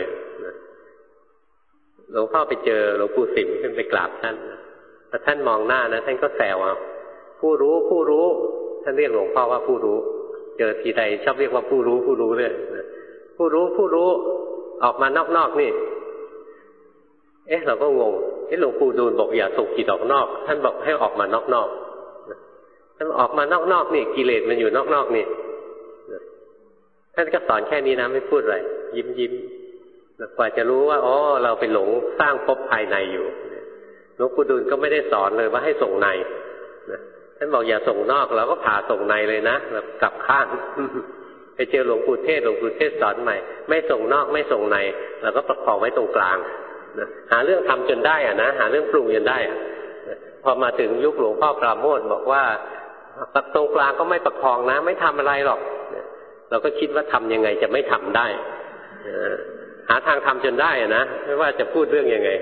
หลวงพ่อไปเจอหลวงปู่สิมขึ้นไปกราบท่านพอท่านมองหน้านะท่านก็แซวเอาผู้รู้ท่านเรียกหลวงพ่อว่าผู้รู้เจอทีใดชอบเรียกว่าผู้รู้เลยผู้รู้ออกมานอกนี่เราก็งงหลวงปู่ดูลบอกอย่าส่งจิตออกนอกท่านบอกให้ออกมานอกท่านออกมานอกนี่กิเลสมันอยู่นอกนี่ท่านก็สอนแค่นี้นะไม่พูดอะไรยิ้มกว่าจะรู้ว่าเราไปหลงสร้างภพภายในอยู่หลวงปู่ดูลก็ไม่ได้สอนเลยว่าให้ส่งในท่านบอกอย่าส่งนอกเราก็ผ่าส่งในเลยนะแบบกลับข้างไปเจอหลวงปู่เทศสอนใหม่ไม่ส่งนอกไม่ส่งในเราก็ประคองไว้ตรงกลางหาเรื่องทำจนได้นะหาเรื่องปรุงจนได้พอมาถึงยุคหลวงพ่อปราโมทย์บอกว่าตรงกลางก็ไม่ประคองนะไม่ทำอะไรหรอกเราก็คิดว่าทำยังไงจะไม่ทำได้หาทางทำจนได้นะไม่ว่าจะพูดเรื่องยังไง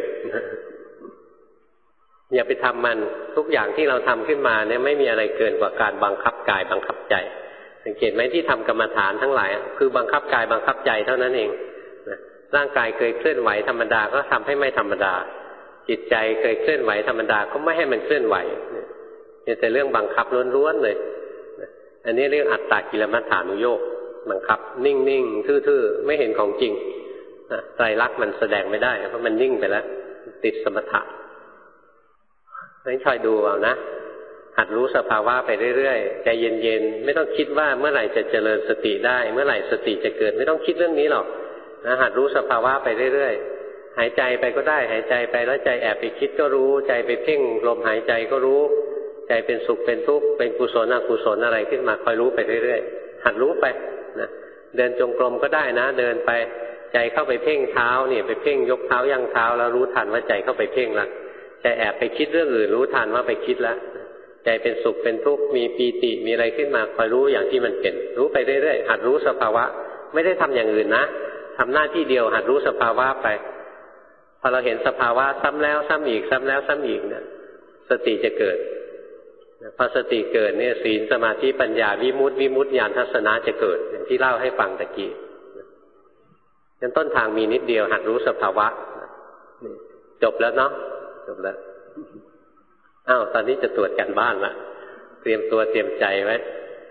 อย่าไปทำมันทุกอย่างที่เราทำขึ้นมาเนี่ยไม่มีอะไรเกินกว่าการบังคับกายบังคับใจสังเกตไหมที่ทำกรรมฐานทั้งหลายคือบังคับกายบังคับใจเท่านั้นเองร่างกายเคยเคลื่อนไหวธรรมดาก็ทำให้ไม่ธรรมดาจิตใจเคยเคลื่อนไหวธรรมดาก็ไม่ให้มันเคลื่อนไหวเนี่ยแต่เรื่องบังคับล้วนๆเลยอันนี้เรื่องอัตตกิลมัฏฐานุโยคบังคับนิ่งๆทื่อๆไม่เห็นของจริงไตรลักษณ์มันแสดงไม่ได้เพราะมันนิ่งไปแล้วติดสมถะงั้นคอยดูเอานะหัดรู้สภาวะไปเรื่อยๆใจเย็นๆไม่ต้องคิดว่าเมื่อไหร่จะเจริญสติได้เมื่อไหร่สติจะเกิดไม่ต้องคิดเรื่องนี้หรอกนะหัดรู้สภาวะไปเรื่อยๆหายใจไปก็ได้หายใจไปแล้วใจแอบไปคิดก็รู้ใจไปเพ่งลมหายใจก็รู้ใจเป็นสุขเป็นทุกข์เป็นกุศลอกุศลอะไรขึ้นมาคอยรู้ไปเรื่อยๆหัดรู้ไปนะเดินจงกรมก็ได้นะเดินไปใจเข้าไปเพ่งเท้าเนี่ยไปเพ่งยกเท้าย่างเท้าแล้วรู้ทันว่าใจเข้าไปเพ่งละใจแอบไปคิดเรื่องอื่นรู้ทันว่าไปคิดแล้วใจเป็นสุขเป็นทุกข์มีปีติมีอะไรขึ้นมาคอยรู้อย่างที่มันเป็นรู้ไปเรื่อยๆหัดรู้สภาวะไม่ได้ทำอย่างอื่นนะทำหน้าที่เดียวหัดรู้สภาวะไปพอเราเห็นสภาวะซ้ำแล้วซ้ำอีกซ้ำแล้วซ้ำอีกเนี่ยสติจะเกิดพอสติเกิดเนี่ยศีลสมาธิปัญญาวิมุตติญาณทัศนะจะเกิดอย่างที่เล่าให้ฟังตะกี้ยันต้นทางมีนิดเดียวหัดรู้สภาวะจบแล้วเนาะจบแล้วตอนนี้จะตรวจกันบ้านละเตรียมตัวเตรียมใจไว้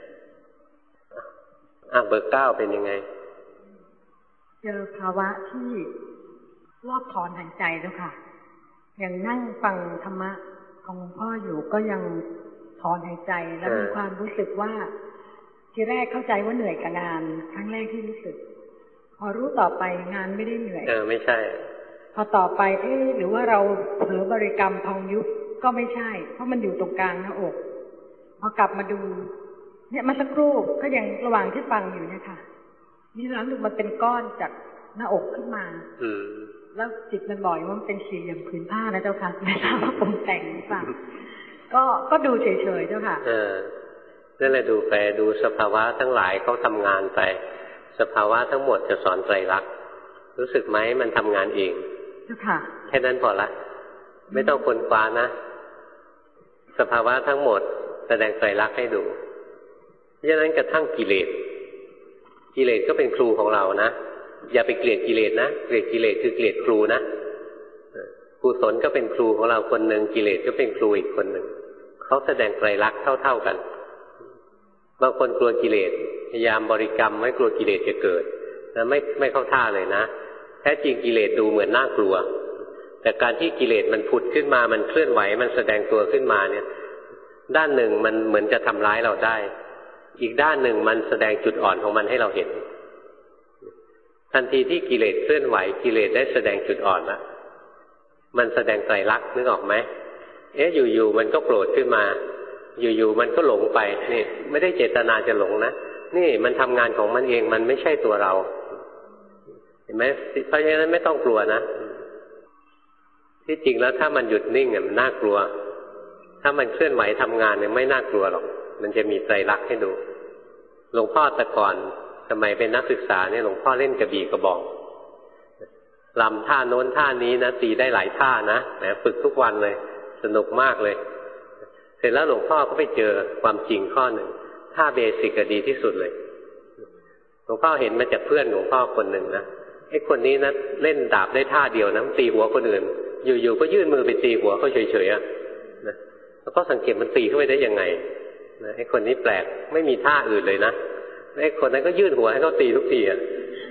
เบอร์ 9เป็นยังไงเจอภาวะที่รอบถอนหายใจแล้วค่ะอย่างนั่งฟังธรรมะของหลวงพ่ออยู่ก็ยังถอนหายใจแล้วมีความรู้สึกว่าทีแรกเข้าใจว่าเหนื่อยกับงานครั้งแรกที่รู้สึกพอรู้ต่อไปงานไม่ได้เหนื่อยไม่ใช่พอต่อไปหรือว่าเราเผลอบริกรรมพองยุบก็ไม่ใช่เพราะมันอยู่ตรงกลางหน้าอกพอกลับมาดูเนี่ยมาสักครู่ก็ยังระหว่างที่ฟังอยู่เนี่ยค่ะนี่แล้วดูมันเป็นก้อนจากหน้าอกขึ้นมาแล้วจิตมันบอกว่ามันเป็นสี่เหลี่ยมผืนผ้านะเจ้าค่ะไม่ทราบว่าปรุงแต่งหรือเปล่าก็ดูเฉยๆเจ้าค่ะนั่นแหละดูไปดูสภาวะทั้งหลายเขาทำงานไปสภาวะทั้งหมดจะสอนไตรลักษณ์รู้สึกไหมมันทำงานเองเจ้าค่ะแค่นั้นพอละไม่ต้องค้นคว้านะสภาวะทั้งหมดแสดงไตรลักษณ์ให้ดูเพราะฉะนั้นกระทั่งกิเลสก็เป็นครูของเรานะอย่าไปเกลียดกิเลสนะเกลียดกิเลสคือเกลียดครูนะกุศลก็เป็นครูของเราคนหนึ่งกิเลสก็เป็นครูอีกคนหนึ่งเขาแสดงไตรลักษณ์เท่าๆกันบางคนกลัวกิเลสพยายามบริกรรมไม่กลัวกิเลสจะเกิดแล้วไม่เข้าท่าเลยนะแท้จริงกิเลสดูเหมือนน่ากลัวแต่การที่กิเลสมันผุดขึ้นมามันเคลื่อนไหวมันแสดงตัวขึ้นมาเนี่ยด้านหนึ่งมันเหมือนจะทำร้ายเราได้อีกด้านหนึ่งมันแสดงจุดอ่อนของมันให้เราเห็นทันทีที่กิเลสเคลื่อนไหวกิเลสได้แสดงจุดอ่อนแล้วมันแสดงไตรลักษณ์นึกออกไหมอยู่ๆมันก็โกรธขึ้นมาอยู่ๆมันก็หลงไปนี่ไม่ได้เจตนาจะหลงนะนี่มันทำงานของมันเองมันไม่ใช่ตัวเราเห็นไหมเพราะฉะนั้นไม่ต้องกลัวนะที่จริงแล้วถ้ามันหยุดนิ่งเนี่ยมันน่ากลัวถ้ามันเคลื่อนไหวทำงานเนี่ยไม่น่ากลัวหรอกมันจะมีไตรลักษณ์ให้ดูหลวงพ่อแต่ก่อนสมัยเป็นนักศึกษาเนี่ยหลวงพ่อเล่นกระบี่กระบองลำท่าโน้นท่านี้นะตีได้หลายท่านะฝึกทุกวันเลยสนุกมากเลยเสร็จแล้วหลวงพ่อก็ไปเจอความจริงข้อหนึ่งท่าเบสิกก็ดีที่สุดเลยหลวงพ่อเห็นมาจากเพื่อนหลวงพ่อคนหนึ่งนะไอ้คนนี้นะเล่นดาบได้ท่าเดียวนะตีหัวคนอื่นอยู่ๆก็ยื่นมือไปตีหัวเขาเฉยๆนะแล้วก็สังเกตมันตีเข้าไปได้ยังไงไอ้คนนี้แปลกไม่มีท่าอื่นเลยนะไอ้คนนั้นก็ยื่นหัวให้เขาตีทุกทีอ่ะ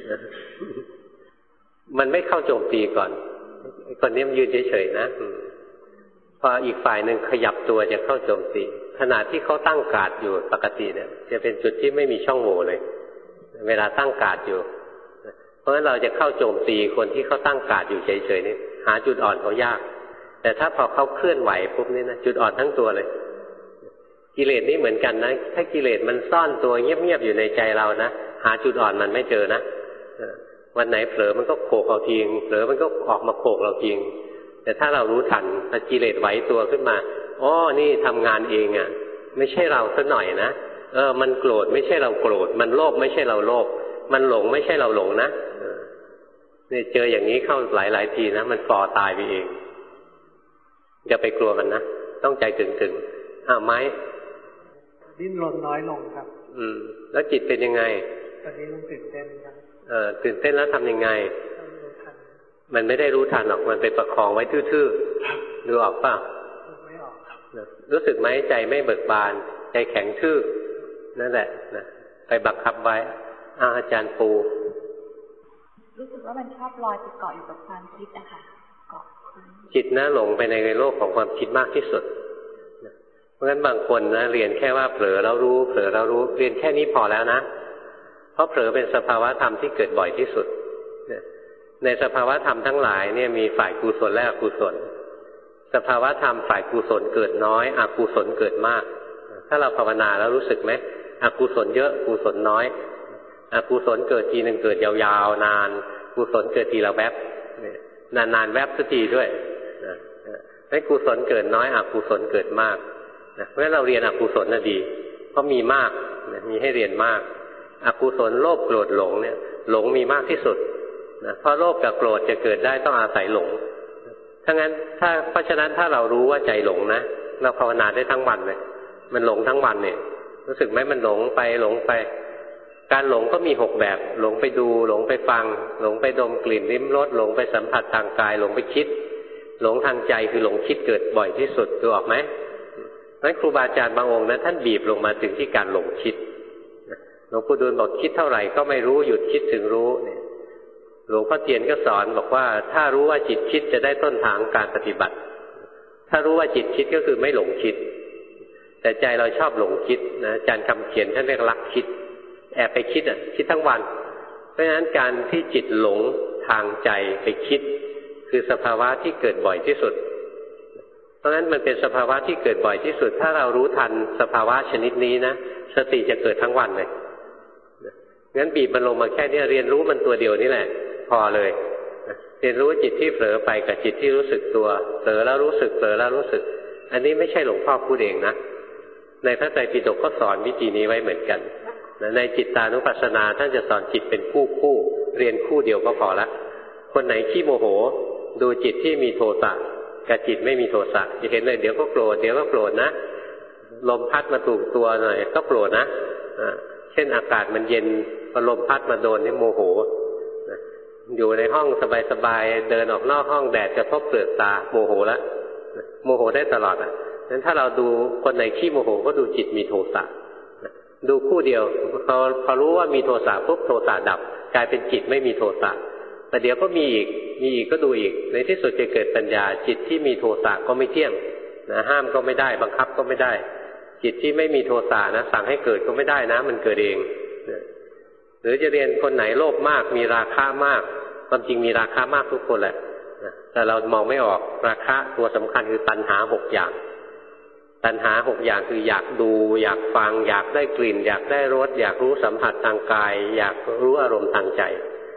มันไม่เข้าโจมตีก่อนไอ้คนนี้มันยืนเฉยๆนะพออีกฝ่ายหนึ่งขยับตัวจะเข้าโจมตีขณะที่เขาตั้งการ์ดอยู่ปกติเนี่ยจะเป็นจุดที่ไม่มีช่องโหว่เลยเวลาตั้งการ์ดอยู่เพราะฉะนั้นเราจะเข้าโจมตีคนที่เขาตั้งการ์ดอยู่เฉยๆนี่หาจุดอ่อนเขายากแต่ถ้าพอเขาเคลื่อนไหวปุ๊บนี่นะจุดอ่อนทั้งตัวเลยกิเลสนี่เหมือนกันนะถ้ากิเลสมันซ่อนตัวเงียบๆอยู่ในใจเรานะหาจุดอ่อนมันไม่เจอนะวันไหนเผลอมันก็โขกเราทิ้งเผลอมันก็ออกมาโขกเราทิ้งแต่ถ้าเรารู้ทันพอกิเลสไหวตัวขึ้นมาอ๋อนี่ทำงานเองอ่ะไม่ใช่เราซะหน่อยนะมันโกรธไม่ใช่เราโกรธมันโลภไม่ใช่เราโลภมันหลงไม่ใช่เราหลงนะเนี่ยเจออย่างนี้เข้าหลายๆทีนะมันฟอตายไปเองอย่าไปกลัวมันนะต้องใจถึงไม้ดิ้นรนน้อยลงครับแล้วจิตเป็นยังไงตอนนี้รู้ตื่นเต้นครับตื่นเต้นแล้วทำยังไงมันไม่ได้รู้ทันหรอกมันไปประคองไว้ทื่อๆดูออกป่ะไม่ออกครับรู้สึกไหมใจไม่เบิกบานใจแข็งทื่อนั่นแหละนะไปบังคับไว้อาจารย์ปูรู้สึกว่ามันชอบลอยไปเกาะอยู่กับความคิดอะค่ะเกาะจิตนะหลงไปในโลกของความคิดมากที่สุดเพราะฉะนั้นบางคนนะเรียนแค่ว่าเผลอแล้วรู้เผลอแล้วรู้เรียนแค่นี้พอแล้วนะเพราะเผลอเป็นสภาวะธรรมที่เกิดบ่อยที่สุดในสภาวะธรรมทั้งหลายเนี่ยมีฝ่ายกุศลและอกุศลสภาวะธรรมฝ่ายกุศลเกิดน้อยอกุศลเกิดมากถ้าเราภาวนาแล้วรู้สึกไหมอกุศลเยอะกุศลน้อยอกุศลเกิดทีหนึ่งเกิดยาวๆนานกุศลเกิดทีละแวบนานๆแวบสักทีด้วยให้กุศลเกิดน้อยอกุศลเกิดมากเพราะฉะนั้นเราเรียนอกุศลน่ะดีเพราะมีมากมีให้เรียนมากอกุศลโลภโกรธหลงเนี่ยหลงมีมากที่สุดเพราะโลภกับโกรธจะเกิดได้ต้องอาศัยหลงเพราะฉะนั้นถ้าเรารู้ว่าใจหลงนะเราภาวนาได้ทั้งวันเลยมันหลงทั้งวันเนี่ยรู้สึกไหมมันหลงไปการหลงก็มี6แบบหลงไปดูหลงไปฟังหลงไปดมกลิ่นลิ้มรสหลงไปสัมผัสทางกายหลงไปคิดหลงทางใจคือหลงคิดเกิดบ่อยที่สุดดูออกไหมนั้นครูบาอาจารย์บางองค์นะท่านบีบลงมาถึงที่การหลงคิดหลวงปู่ดูลบอกคิดเท่าไหร่ก็ไม่รู้หยุดคิดถึงรู้เนี่ยหลวงพ่อเทียนก็สอนบอกว่าถ้ารู้ว่าจิตคิดจะได้ต้นทางการปฏิบัติถ้ารู้ว่าจิตคิดก็คือไม่หลงคิดแต่ใจเราชอบหลงคิดนะอาจารย์คำเขียนท่านเรียกลักคิดแอบไปคิดคิดทั้งวันเพราะฉะนั้นการที่จิตหลงทางใจไปคิดคือสภาวะที่เกิดบ่อยที่สุดเพราะฉะนั้นมันเป็นสภาวะที่เกิดบ่อยที่สุดถ้าเรารู้ทันสภาวะชนิดนี้นะสติจะเกิดทั้งวันเลยงั้นบีบมันลงมาแค่นี้เรียนรู้มันตัวเดียวนี่แหละพอเลยเรียนรู้จิตที่เผลอไปกับจิตที่รู้สึกตัวเผลอแล้วรู้สึกเผลอแล้วรู้สึกอันนี้ไม่ใช่หลวงพ่อพูดเองนะในพระไตรปิฎกก็สอนวิธีนี้ไว้เหมือนกันในจิตตานุปัสสนาท่านจะสอนจิตเป็นคู่เรียนคู่เดียวก็พอละคนไหนขี้โมโหดูจิตที่มีโทสะกับจิตไม่มีโทสะจะเห็นเลยเดี๋ยวก็โกรธเดี๋ยวก็โกรธนะลมพัดมาถูกตัวหน่อยก็โกรธนะเช่นอากาศมันเย็นพอลมพัดมาโดนนี่โมโหอยู่ในห้องสบายๆเดินออกนอกห้องแดดกระทบเปลือกตาโมโหแล้วโมโหได้ตลอดงั้นถ้าเราดูคนไหนขี้โมโหก็ดูจิตมีโทสะดูคู่เดียวพอรู้ว่ามีโทสะปุ๊บโทสะดับกลายเป็นจิตไม่มีโทสะแต่เดี๋ยวก็มีอีกก็ดูอีกในที่สุดจะเกิดปัญญาจิตที่มีโทสะก็ไม่เที่ยงนะห้ามก็ไม่ได้บังคับก็ไม่ได้จิตที่ไม่มีโทสะนะสั่งให้เกิดก็ไม่ได้นะมันเกิดเองหรือจะเรียนคนไหนโลภมากมีราคะมากความจริงมีราคะมากทุกคนแหละแต่เรามองไม่ออกราคะตัวสำคัญคือตัณหา6อย่างตัณหา6อย่างคืออยากดูอยากฟังอยากได้กลิ่นอยากได้รสอยากรู้สัมผัสทางกายอยากรู้อารมณ์ทางใจ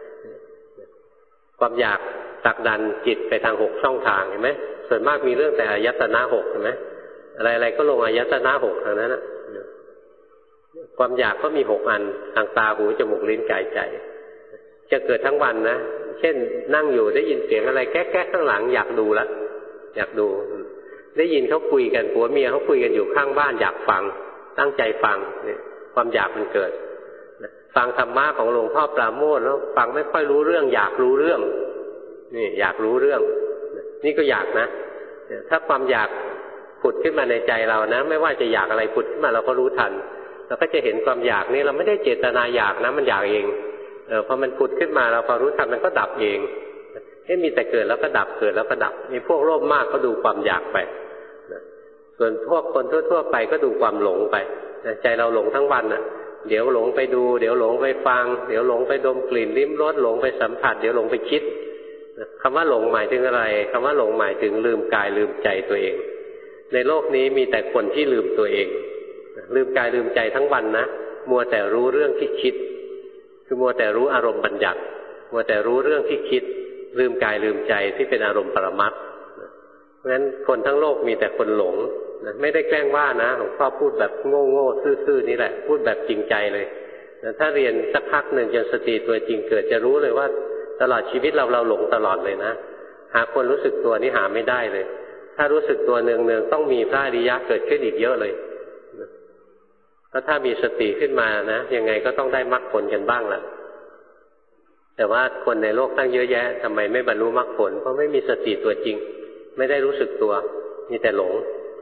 ความอยากตักดันจิตไปทาง6ช่องทางเห็นไหมส่วนมากมีเรื่องแต่อายตนะ6เห็นไหมอะไรๆก็ลงอายตนะ6ทางนั้นนะความอยากก็มี6อันทางตาหูจมูกลิ้นกายใจจะเกิดทั้งวันนะเช่นนั่งอยู่ได้ยินเสียงอะไรแก๊กๆข้างหลังอยากดูแล้วอยากดูได้ยินเขาคุยกันผัวเมียเขาคุยกันอยู่ข้างบ้านอยากฟังตั้งใจฟังเนี่ยความอยากมันเกิดฟังธรรมะของหลวงพ่อปราโมทย์แล้วฟังไม่ค่อยรู้เรื่องอยากรู้เรื่องนี่อยากรู้เรื่องนี่ก็อยากนะถ้าความอยากผุดขึ้นมาในใจเรานะไม่ว่าจะอยากอะไรผุดขึ้นมาเราก็รู้ทันเราก็จะเห็นความอยากนี่เราไม่ได้เจตนาอยากนะมันอยากเองพอมันผุดขึ้นมาเราพอรู้ทันมันก็ดับเองมีแต่เกิดแล้วก็ดับเกิดแล้วก็ดับมีพวกโลภมากก็ดูความอยากไปส่วนพวกคนทั่วๆไปก็ดูความหลงไปใจเราหลงทั้งวันน่ะเดี๋ยวหลงไปดูเดี๋ยวหลงไปฟังเดี๋ยวหลงไปดมกลิ่นลิ้มรสหลงไปสัมผัสเดี๋ยวหลงไปคิดคำว่าหลงหมายถึงอะไรคำว่าหลงหมายถึงลืมกายลืมใจตัวเองในโลกนี้มีแต่คนที่ลืมตัวเองลืมกายลืมใจทั้งวันนะมัวแต่รู้เรื่องที่คิดคือมัวแต่รู้อารมณ์บัญญัติมัวแต่รู้เรื่องที่คิดลืมกายลืมใจที่เป็นอารมณ์ปรมัตถ์เพราะฉะนั้นคนทั้งโลกมีแต่คนหลงไม่ได้แกล้งว่านะหลวงพ่อพูดแบบโง่ๆซื่อๆนี่แหละพูดแบบจริงใจเลยถ้าเรียนสักพักหนึ่งจนสติตัวจริงเกิดจะรู้เลยว่าตลอดชีวิตเราหลงตลอดเลยนะหาคนรู้สึกตัวนี่หาไม่ได้เลยถ้ารู้สึกตัวเนืองๆต้องมีพระอริยะเกิดขึ้นอีกเยอะเลยแล้วถ้ามีสติขึ้นมานะยังไงก็ต้องได้มรรคผลกันบ้างล่ะแต่ว่าคนในโลกตั้งเยอะแยะทำไมไม่บรรลุมรรคผลเพราะไม่มีสติตัวจริงไม่ได้รู้สึกตัวมีแต่หลง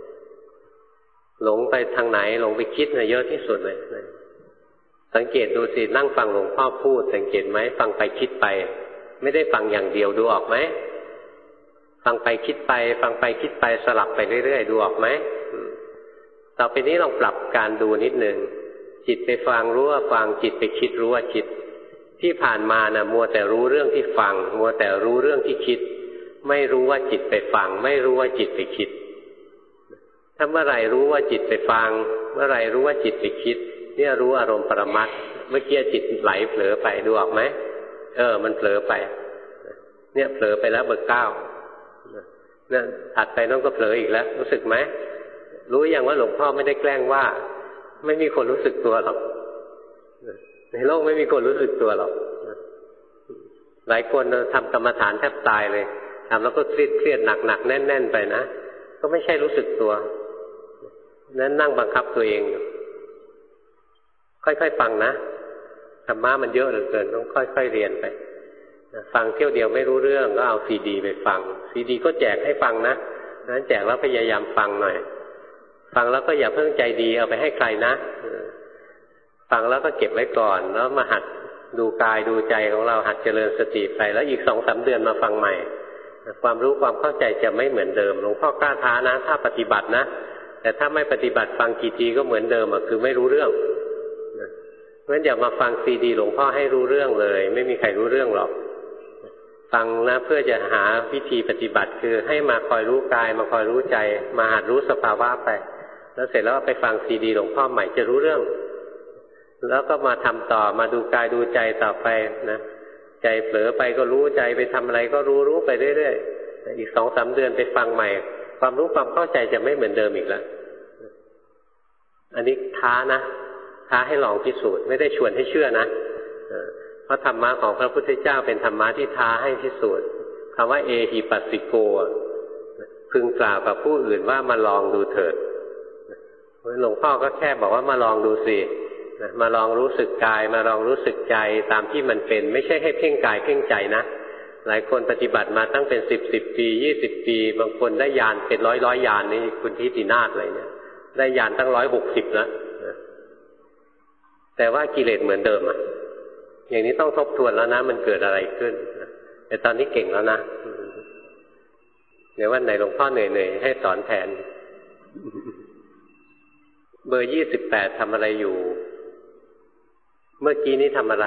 ไปทางไหนหลงไปคิดนะเยอะที่สุดเลยสังเกตดูสินั่งฟังหลวงพ่อพูดสังเกตไหมฟังไปคิดไปไม่ได้ฟังอย่างเดียวดูออกไหมฟังไปคิดไปฟังไปคิดไปสลับไปเรื่อยๆดูออกไหมต่อไปนี้ลองปรับการดูนิดหนึ่งจิตไปฟังรู้ว่าฟังจิตไปคิดรู้ว่าคิดที่ผ่านมานะมัวแต่รู้เรื่องที่ฟังมัวแต่รู้เรื่องที่คิดไม่รู้ว่าจิตไปฟังไม่รู้ว่าจิตไปคิดถ้าเมื่อไหร่รู้ว่าจิตไปฟังเมื่อไหร่รู้ว่าจิตไปคิดเนี่ยรู้อารมณ์ปรมัตถ์เมื่อกี้จิตไหลเผลอไปดูออกไหมมันเผลอไปเนี่ยเผลอไปแล้วเบอร์ 9เนี่ยถัดไปน้องก็เผลออีกแล้วรู้สึกไหมรู้อย่างว่าหลวงพ่อไม่ได้แกล้งว่าไม่มีคนรู้สึกตัวหรอกในโลกไม่มีคนรู้สึกตัวหรอกหลายคนทำกรรมฐานแทบตายเลยทำแล้วก็เครียดหนักๆแน่นๆไปนะก็ไม่ใช่รู้สึกตัวนั้นนั่งบังคับตัวเองอยู่ค่อยๆฟังนะธรรมะมันเยอะเหลือเกินต้องค่อยๆเรียนไปฟังเที่ยวเดียวไม่รู้เรื่องก็เอาซีดีไปฟังซีดีก็แจกให้ฟังนะนั้นแจกแล้วพยายามฟังหน่อยฟังแล้วก็อย่าเพิ่งใจดีเอาไปให้ใครนะฟังแล้วก็เก็บไว้ก่อนแล้วมาหัดดูกายดูใจของเราหัดเจริญสติไปแล้วอีก 2-3 เดือนมาฟังใหม่ความรู้ความเข้าใจจะไม่เหมือนเดิมหลวงพ่อกล้าท้านะถ้าปฏิบัตินะแต่ถ้าไม่ปฏิบัติฟังกี่ทีก็เหมือนเดิมคือไม่รู้เรื่องเพราะฉะนั้นอย่ามาฟังซีดีหลวงพ่อให้รู้เรื่องเลยไม่มีใครรู้เรื่องหรอกฟังนะเพื่อจะหาวิธีปฏิบัติคือให้มาคอยรู้กายมาคอยรู้ใจมาหัดรู้สภาวะไปแล้วเสร็จแล้วไปฟังซีดีหลวงพ่อใหม่จะรู้เรื่องแล้วก็มาทำต่อมาดูกายดูใจต่อไปนะใจเผลอไปก็รู้ใจไปทำอะไรก็รู้ไปเรื่อยๆอีก 2-3 เดือนไปฟังใหม่ความรู้ความเข้าใจจะไม่เหมือนเดิมอีกแล้วอันนี้ท้านะท้าให้ลองพิสูจน์ไม่ได้ชวนให้เชื่อนะเพราะธรรมะของพระพุทธเจ้าเป็นธรรมะที่ท้าให้พิสูจน์คำว่าเอหิปัสสิโกพึงกล่าวกับผู้อื่นว่ามาลองดูเถิดหลวงพ่อก็แค่บอกว่ามาลองดูสิมาลองรู้สึกกายมาลองรู้สึกใจตามที่มันเป็นไม่ใช่ให้เพ่งกายเพ่งใจนะหลายคนปฏิบัติมาตั้งเป็น10 ปี20 ปีบางคนได้ญาณเป็นร้อยญาณนี่คุณทิตินาถอะไรเนี่ยได้ญาณตั้ง160แล้วแต่ว่ากิเลสเหมือนเดิมอย่างนี้ต้องทบทวนแล้วนะมันเกิดอะไรขึ้นแต่ตอนนี้เก่งแล้วนะเดี๋ยววันไหนหลวงพ่อเหนื่อยให้สอนแทนเบอร์28ทำอะไรอยู่เมื่อกี้นี้ทำอะไร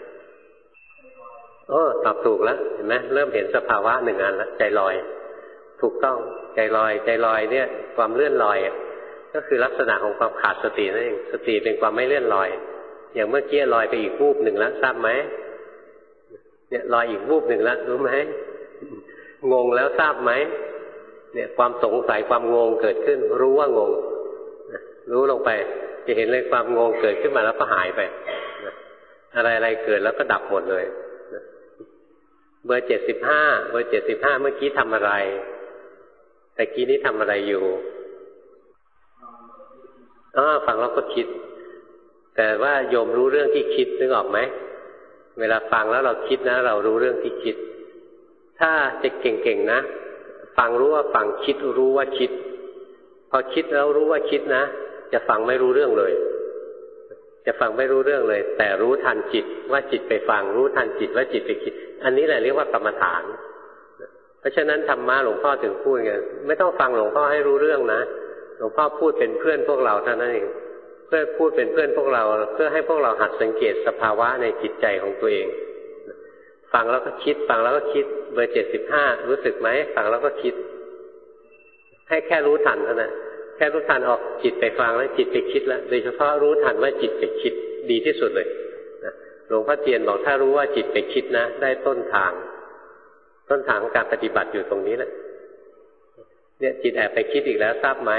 ตอบถูกแล้วเห็นไหมเริ่มเห็นสภาวะ1 อันแล้วใจลอยถูกต้องใจลอยเนี่ยความเลื่อนลอยก็คือลักษณะของความขาดสตินั่นเองสติเป็นความไม่เลื่อนลอยอย่างเมื่อกี้ลอยไปอีกวูบหนึ่งแล้วทราบไหมเนี่ยลอยอีกวูบหนึ่งแล้วรู้ไหมงงแล้วทราบไหมเนี่ยความสงสัยความงงเกิดขึ้นรู้ว่างงรู้ลงไปจะเห็นเลยความงงเกิดขึ้นมาแล้วก็หายไปอะไรเกิดแล้วก็ดับหมดเลยเบอร์75เมื่อกี้ทำอะไรแต่กี้นี้ทำอะไรอยู่ฟังแล้วก็คิดแต่ว่าโยมรู้เรื่องที่คิดนึกออกไหมเวลาฟังแล้วเราคิดนะเรารู้เรื่องที่คิดถ้าจะเก่งๆนะฟังรู้ว่าฟังคิดรู้ว่าคิดพอคิดแล้วรู้ว่าคิดนะจะฟังไม่รู้เรื่องเลยจะฟังไม่รู้เรื่องเลยแต่รู้ทันจิตว่าจิตไปฟังรู้ทันจิตว่าจิตไปคิดอันนี้แหละเรียกว่ากรรมฐานเพราะฉะนั้นธรรมะหลวงพ่อถึงพูดไงไม่ต้องฟังหลวงพ่อให้รู้เรื่องนะหลวงพ่อพูดเป็นเพื่อนพวกเราเท่านั้นเองเพื่อพูดเป็นเพื่อนพวกเราเพื่อให้พวกเราหัดสังเกตสภาวะในจิตใจของตัวเองฟังแล้วก็คิดฟังแล้วก็คิดเบอร์75รู้สึกไหมฟังแล้วก็คิดให้แค่รู้ทันเท่านั้นแค่รู้ทันออกจิตไปฟังแล้วจิตไปคิดแล้วโดยเฉพาะรู้ทันว่าจิตไปคิดดีที่สุดเลยหลวงพ่อเทียนบอกถ้ารู้ว่าจิตไปคิดนะได้ต้นทางของการปฏิบัติอยู่ตรงนี้แหละเนี่ยจิตแอบไปคิดอีกแล้วทราบไหม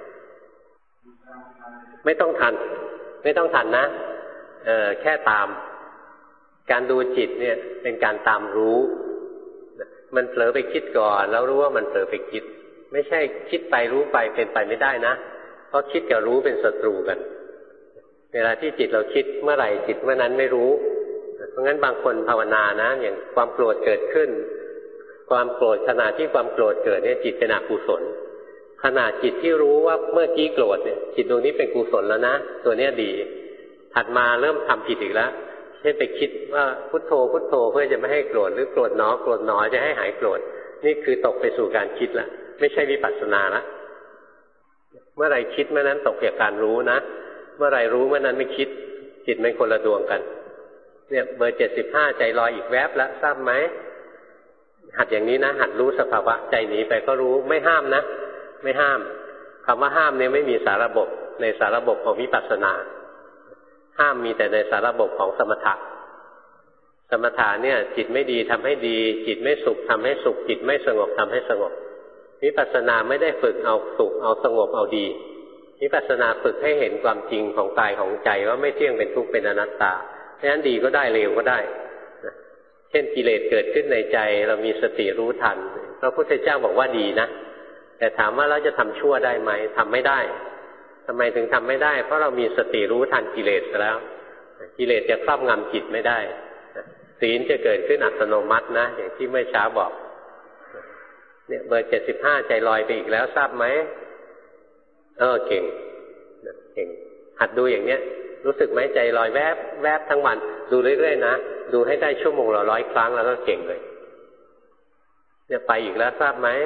ไม่ต้องทันนะแค่ตามการดูจิตเนี่ยเป็นการตามรู้มันเผลอไปคิดก่อนแล้วรู้ว่ามันเผลอไปคิดไม่ใช่คิดไปรู้ไปเป็นไปไม่ได้นะเพราะคิดกับรู้เป็นศัตรูกันเวลาที่จิตเราคิดเมื่อไหร่จิตเมื่อนั้นไม่รู้เพราะงั้นบางคนภาวนานะอย่างความโกรธเกิดขึ้นความโกรธขณะที่ความโกรธเกิดเนี่ยจิตเป็นอกุศลขณะจิตที่รู้ว่าเมื่อกี้โกรธเนี่ยจิตดวงนี้เป็นกุศลแล้วนะตัวเนี้ยดีถัดมาเริ่มทำผิดอีกแล้วเช่นไปคิดว่าพุทโธพุทโธเพื่อจะไม่ให้โกรธหรือโกรธหนอจะให้หายโกรธนี่คือตกไปสู่การคิดละไม่ใช่วิปัสสนาละเมื่อไรคิดเมื่อนั้นตกจากการรู้นะเมื่อไรรู้เมื่อนั้นไม่คิดจิตมันคนละดวงกันเนี่ยเบอร์75ใจลอยอีกแวบแล้วทราบไหมหัดอย่างนี้นะหัดรู้สภาวะใจหนีไปก็รู้ไม่ห้ามนะไม่ห้ามคำว่าห้ามเนี่ยไม่มีสาระบบในสาระบบของวิปัสสนาห้ามมีแต่ในสาระบบของสมถะสมถะเนี่ยจิตไม่ดีทำให้ดีจิตไม่สุขทำให้สุขจิตไม่สงบทำให้สงบวิปัสสนาไม่ได้ฝึกเอาสุขเอาสงบเอาดีวิปัสสนาฝึกให้เห็นความจริงของกายของใจว่าไม่เที่ยงเป็นทุกข์เป็นอนัตตาเพราะฉะนั้นดีก็ได้เลวก็ได้เช่นกิเลสเกิดขึ้นในใจเรามีสติรู้ทันพระพุทธเจ้าบอกว่าดีนะแต่ถามว่าเราจะทำชั่วได้ไหมทำไม่ได้ทำไมถึงทำไม่ได้เพราะเรามีสติรู้ทันกิเลสแล้วกิเลสจะครอบงำจิตไม่ได้ศีลจะเกิดขึ้นอัตโนมัตินะอย่างที่เมื่อเช้าบอกเนี่ยเบอร์75ใจลอยไปอีกแล้วทราบไหมเก่งหัดดูอย่างเนี้ยรู้สึกไหมใจลอยแวบทั้งวันดูเรื่อยๆนะดูให้ได้ชั่วโมงละ100 ครั้งแล้วก็เก่งเลยเนี่ยไปอีกแล้วทราบไหม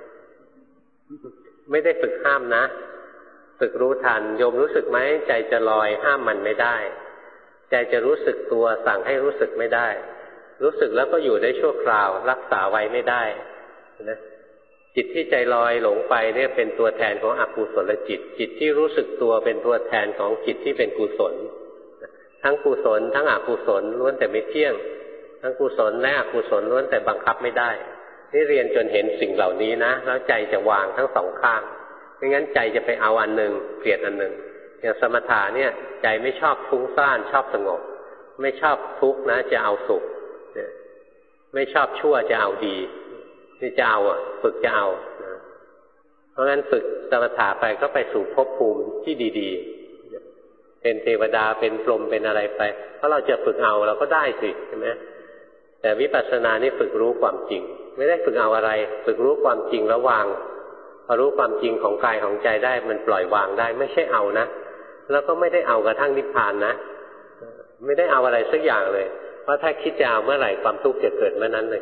ไม่ได้ฝึกห้ามนะฝึกรู้ทันโยมรู้สึกไหมใจจะลอยห้ามมันไม่ได้ใจจะรู้สึกตัวสั่งให้รู้สึกไม่ได้รู้สึกแล้วก็อยู่ได้ชั่วคราวรักษาไว้ไม่ได้นะจิตที่ใจลอยหลงไปเนี่ยเป็นตัวแทนของอกุศลจิตจิตที่รู้สึกตัวเป็นตัวแทนของจิตที่เป็นกุศลทั้งกุศลทั้งอกุศลล้วนแต่ไม่เที่ยงทั้งกุศลและอกุศลล้วนแต่บังคับไม่ได้นี่เรียนจนเห็นสิ่งเหล่านี้นะแล้วใจจะวางทั้งสองข้างไม่งั้นใจจะไปเอาอันหนึ่งเกลียดอันหนึ่งอย่างสมถะเนี่ยใจไม่ชอบฟุ้งซ่านชอบสงบไม่ชอบทุกข์นะจะเอาสุขไม่ชอบชั่วจะเอาดีนี่จะเอาฝึกจะเอาเพราะงั้นฝึกสมถะไปก็ไปสู่ภพภูมิที่ดีๆเป็นเทวดาเป็นพรหมเป็นอะไรไปเพราะเราจะฝึกเอาเราก็ได้สิใช่ไหมแต่วิปัสสนานี่ฝึกรู้ความจริงไม่ได้ฝึกเอาอะไรฝึกรู้ความจริงแล้ววางพอรู้ความจริงของกายของใจได้มันปล่อยวางได้ไม่ใช่เอานะแล้วก็ไม่ได้เอากระทั่งนิพพานนะไม่ได้เอาอะไรสักอย่างเลยเพราะถ้าคิดจะเอาเมื่อไหร่ความทุกข์จะเกิดเมื่อนั้นเลย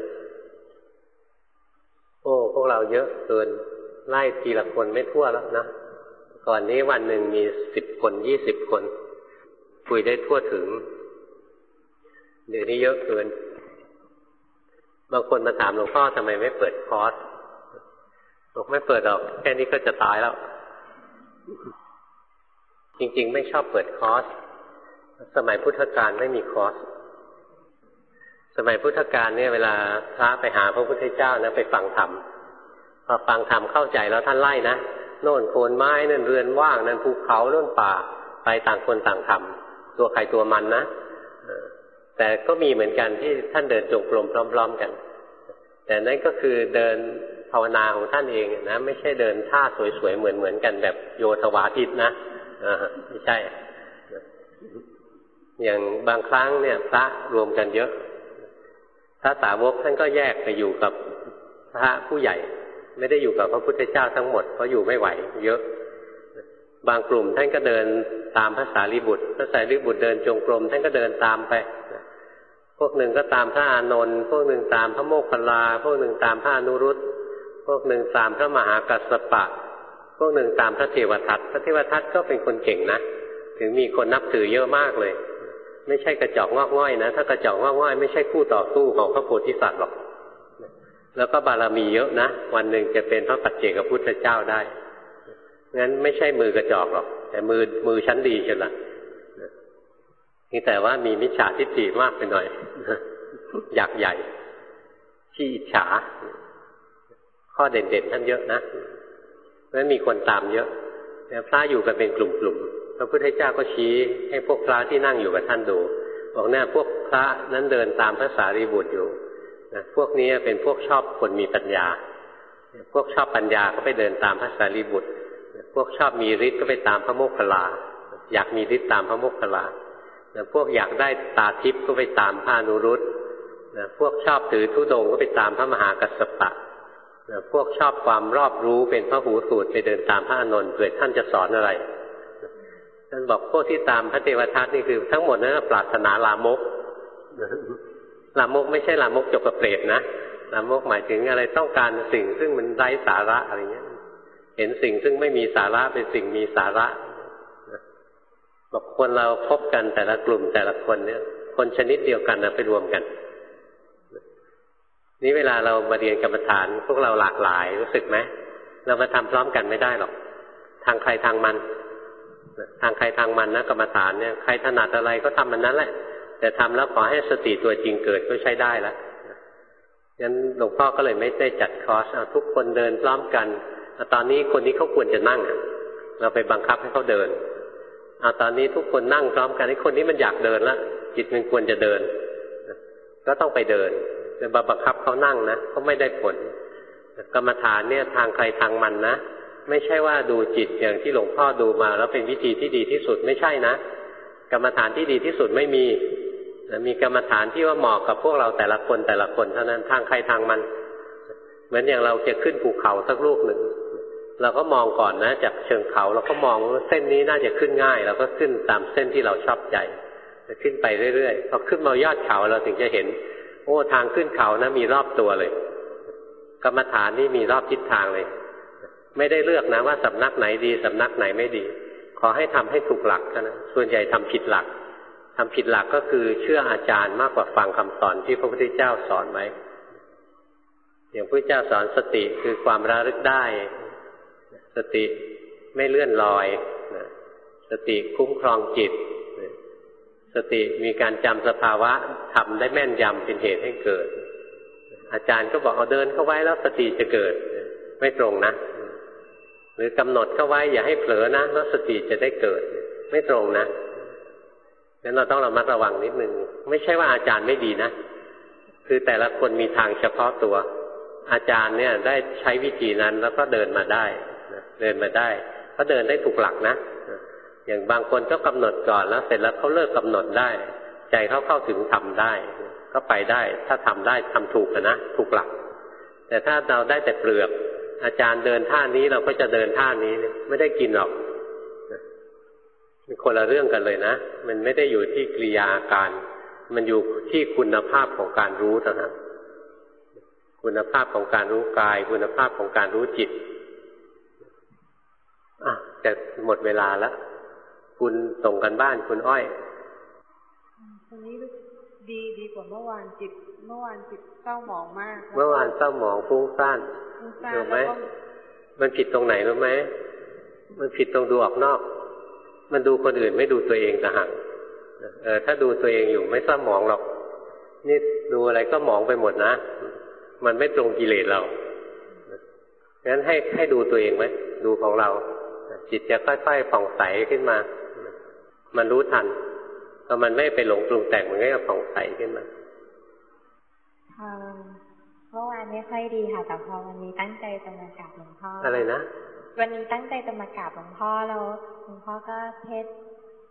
โอ้พวกเราเยอะเกินไล่ทีละคนไม่ทั่วแล้วนะก่อนนี้วันหนึ่งมี10 คน20 คนคุยได้ทั่วถึงเดี๋ยวนี้เยอะเกินบางคนมาถามหลวงพ่อทำไมไม่เปิดคอร์สบอกไม่เปิดหรอกแค่นี้ก็จะตายแล้วจริงๆไม่ชอบเปิดคอร์สสมัยพุทธกาลไม่มีคอร์สสมัยพุทธกาลเนี่ยเวลาพระไปหาพระพุทธเจ้านะไปฟังธรรมพอฟังธรรมเข้าใจแล้วท่านไล่นะโน่นโคนไม้นั่นเรือนว่างนั่นภูเขาโน่นป่าไปต่างคนต่างทำตัวใครตัวมันนะแต่ก็มีเหมือนกันที่ท่านเดินจงกรมพร้อมๆกันแต่นั่นก็คือเดินภาวนาของท่านเองนะไม่ใช่เดินท่าสวยๆเหมือนกันแบบโยธวาทิตนะไม่ใช่อย่างบางครั้งเนี่ยพระรวมกันเยอะพระสาวกท่านก็แยกไปอยู่กับพระผู้ใหญ่ไม่ได้อยู่กับพระพุทธเจ้าทั้งหมดเพราะอยู่ไม่ไหวเยอะบางกลุ่มท่านก็เดินตามพระสารีบุตรพระสารีบุตรเดินจงกรมท่านก็เดินตามไปพวกหนึ่งก็ตามพระอานนท์พวกหนึ่งตามพระโมคคัลลาพวกหนึ่งตามพระอนุรุตพวกหนึ่งตามพระมหากัสสปะพวกหนึ่งตามพระเทวทัตพระเทวทัตก็เป็นคนเก่งนะถึงมีคนนับถือเยอะมากเลยไม่ใช่กระจอกงอกง่อยนะถ้ากระจอกงอกง่อยไม่ใช่คู่ต่อสู้ของพระโพธิสัตว์หรอกแล้วก็บารมีเยอะนะวันหนึ่งจะเป็นพระปัจเจกพุทธเจ้าได้งั้นไม่ใช่มือกระจอกหรอกแต่มือชั้นดีเชียวล่ะนี่แต่ว่ามีมิจฉาทิฏฐิมากไปหน่อยอยากใหญ่ขี้อิจฉาข้อเด่นๆท่านเยอะนะเพราะฉะนั้นมีคนตามเยอะพระอยู่กันเป็นกลุ่มๆพระพุทธเจ้าก็ชี้ให้พวกพระที่นั่งอยู่กับท่านดูบอกเนี่ยพวกพระนั้นเดินตามพระสารีบุตรอยู่นะพวกนี้เป็นพวกชอบคนมีปัญญาพวกชอบปัญญาก็ไปเดินตามพระสารีบุตรพวกชอบมีฤทธิ์ก็ไปตามพระโมคคัลลาอยากมีฤทธิ์ตามพระโมคคัลลาพวกอยากได้ตาทิพย์ก็ไปตามพระอนุรุตพวกชอบถือธุดงค์ก็ไปตามพระมหากัสสปะพวกชอบความรอบรู้เป็นพระหูสูตรไปเดินตามพระอานนท์เผื่อท่านจะสอนอะไรท่านบอกพวกที่ตามพระเทวทัตนี่คือทั้งหมดนั้นปรารถนาลามกลามกไม่ใช่ลามกจกกระเปรตนะลามกหมายถึงอะไรต้องการสิ่งซึ่งมันไร้สาระอะไรเงี้ยเห็นสิ่งซึ่งไม่มีสาระเป็นสิ่งมีสาระบอกคนเราพบกันแต่ละกลุ่มแต่ละคนเนี่ยคนชนิดเดียวกันนะไปรวมกันนี่เวลาเรามาเรียนกรรมฐานพวกเราหลากหลายรู้สึกไหมเรามาทำพร้อมกันไม่ได้หรอกทางใครทางมันทางใครทางมันนะกรรมฐานเนี่ยใครถนัดอะไรก็ทำมันนั้นแหละแต่ทำแล้วขอให้สติตัวจริงเกิดก็ใช้ได้แล้วงั้นหลวงพ่อก็เลยไม่ได้จัดคอร์สทุกคนเดินพร้อมกันตอนนี้คนนี้เขาควรจะนั่งเราไปบังคับให้เขาเดินตอนนี้ทุกคนนั่งพร้อมกันไอ้คนนี้มันอยากเดินแล้วจิตมันควรจะเดินก็ต้องไปเดินแต่บังคับเขานั่งนะเขาไม่ได้ผลกรรมฐานเนี่ยทางใครทางมันนะไม่ใช่ว่าดูจิตอย่างที่หลวงพ่อดูมาแล้วเป็นวิธีที่ดีที่สุดไม่ใช่นะกรรมฐานที่ดีที่สุดไม่มีกรรมฐานที่ว่าเหมาะกับพวกเราแต่ละคนเท่านั้นทางใครทางมันเหมือนอย่างเราจะขึ้นภูเขาสักลูกหนึ่งเราก็มองก่อนนะจากเชิงเขาเราก็มองเส้นนี้น่าจะขึ้นง่ายเราก็ขึ้นตามเส้นที่เราชอบใจจะขึ้นไปเรื่อยๆพอขึ้นมายอดเขาเราถึงจะเห็นโอ้ทางขึ้นเขานะมีรอบตัวเลยกรรมฐานนี่มีรอบทิศทางเลยไม่ได้เลือกนะว่าสำนักไหนดีสำนักไหนไม่ดีขอให้ทำให้ถูกหลักนะส่วนใหญ่ทำผิดหลักก็คือเชื่ออาจารย์มากกว่าฟังคำสอนที่พระพุทธเจ้าสอนไว้อย่างพระพุทธเจ้าสอนสติคือความระลึกได้สติไม่เลื่อนลอยสติคุ้มครองจิตสติมีการจำสภาวะทำได้แม่นยำเป็นเหตุให้เกิดอาจารย์ก็บอกเอาเดินเข้าไว้แล้วสติจะเกิดไม่ตรงนะหรือกำหนดเข้าไว้อย่าให้เผลอนะแล้วสติจะได้เกิดไม่ตรงนะงั้นเราต้องระมัดระวังนิดนึงไม่ใช่ว่าอาจารย์ไม่ดีนะคือแต่ละคนมีทางเฉพาะตัวอาจารย์เนี่ยได้ใช้วิธีนั้นแล้วก็เดินมาได้เขาเดินได้ถูกหลักนะอย่างบางคนก็กำหนดก่อนแล้วเสร็จแล้วเขาเลิกกำหนดได้ใจเขาเข้าถึงทำได้ก็ไปได้ถ้าทำได้ทำถูกนะถูกหลักแต่ถ้าเราได้แต่เปลือกอาจารย์เดินท่านี้เราก็จะเดินท่านี้ไม่ได้กินหรอกมันคนละเรื่องกันเลยนะมันไม่ได้อยู่ที่กิริยาอาการมันอยู่ที่คุณภาพของการรู้ต่างหากคุณภาพของการรู้กายคุณภาพของการรู้จิตจะหมดเวลาแล้วคุณส่งกันบ้านคุณอ้อยตอนนี้ดีกว่าเมื่อวานจิตเศร้าหมองมากเมื่อวานเศร้าหมองฟุ้งซ่านรู้ไหมมันผิดตรงไหนรู้ไหมมันผิดตรงดูออกนอกมันดูคนอื่นไม่ดูตัวเองต่างหากถ้าดูตัวเองอยู่ไม่เศร้าหมองหรอกนี่ดูอะไรก็หมองไปหมดนะมันไม่ตรงกิเลสเรางั้นให้ดูตัวเองไว้ดูของเราจิตจะค่อยๆผ่องใสขึ้นมามันรู้ทันพอมันไม่ไปหลงปรุงแต่งมันก็จะผ่องใสขึ้นมาเมื่อวานไม่ค่อยดีค่ะแต่พอวันนี้ตั้งใจจะมากราบหลวงพ่ออะไรนะวันนี้ตั้งใจจะมากราบหลวงพ่อแล้วหลวงพ่อก็เทศ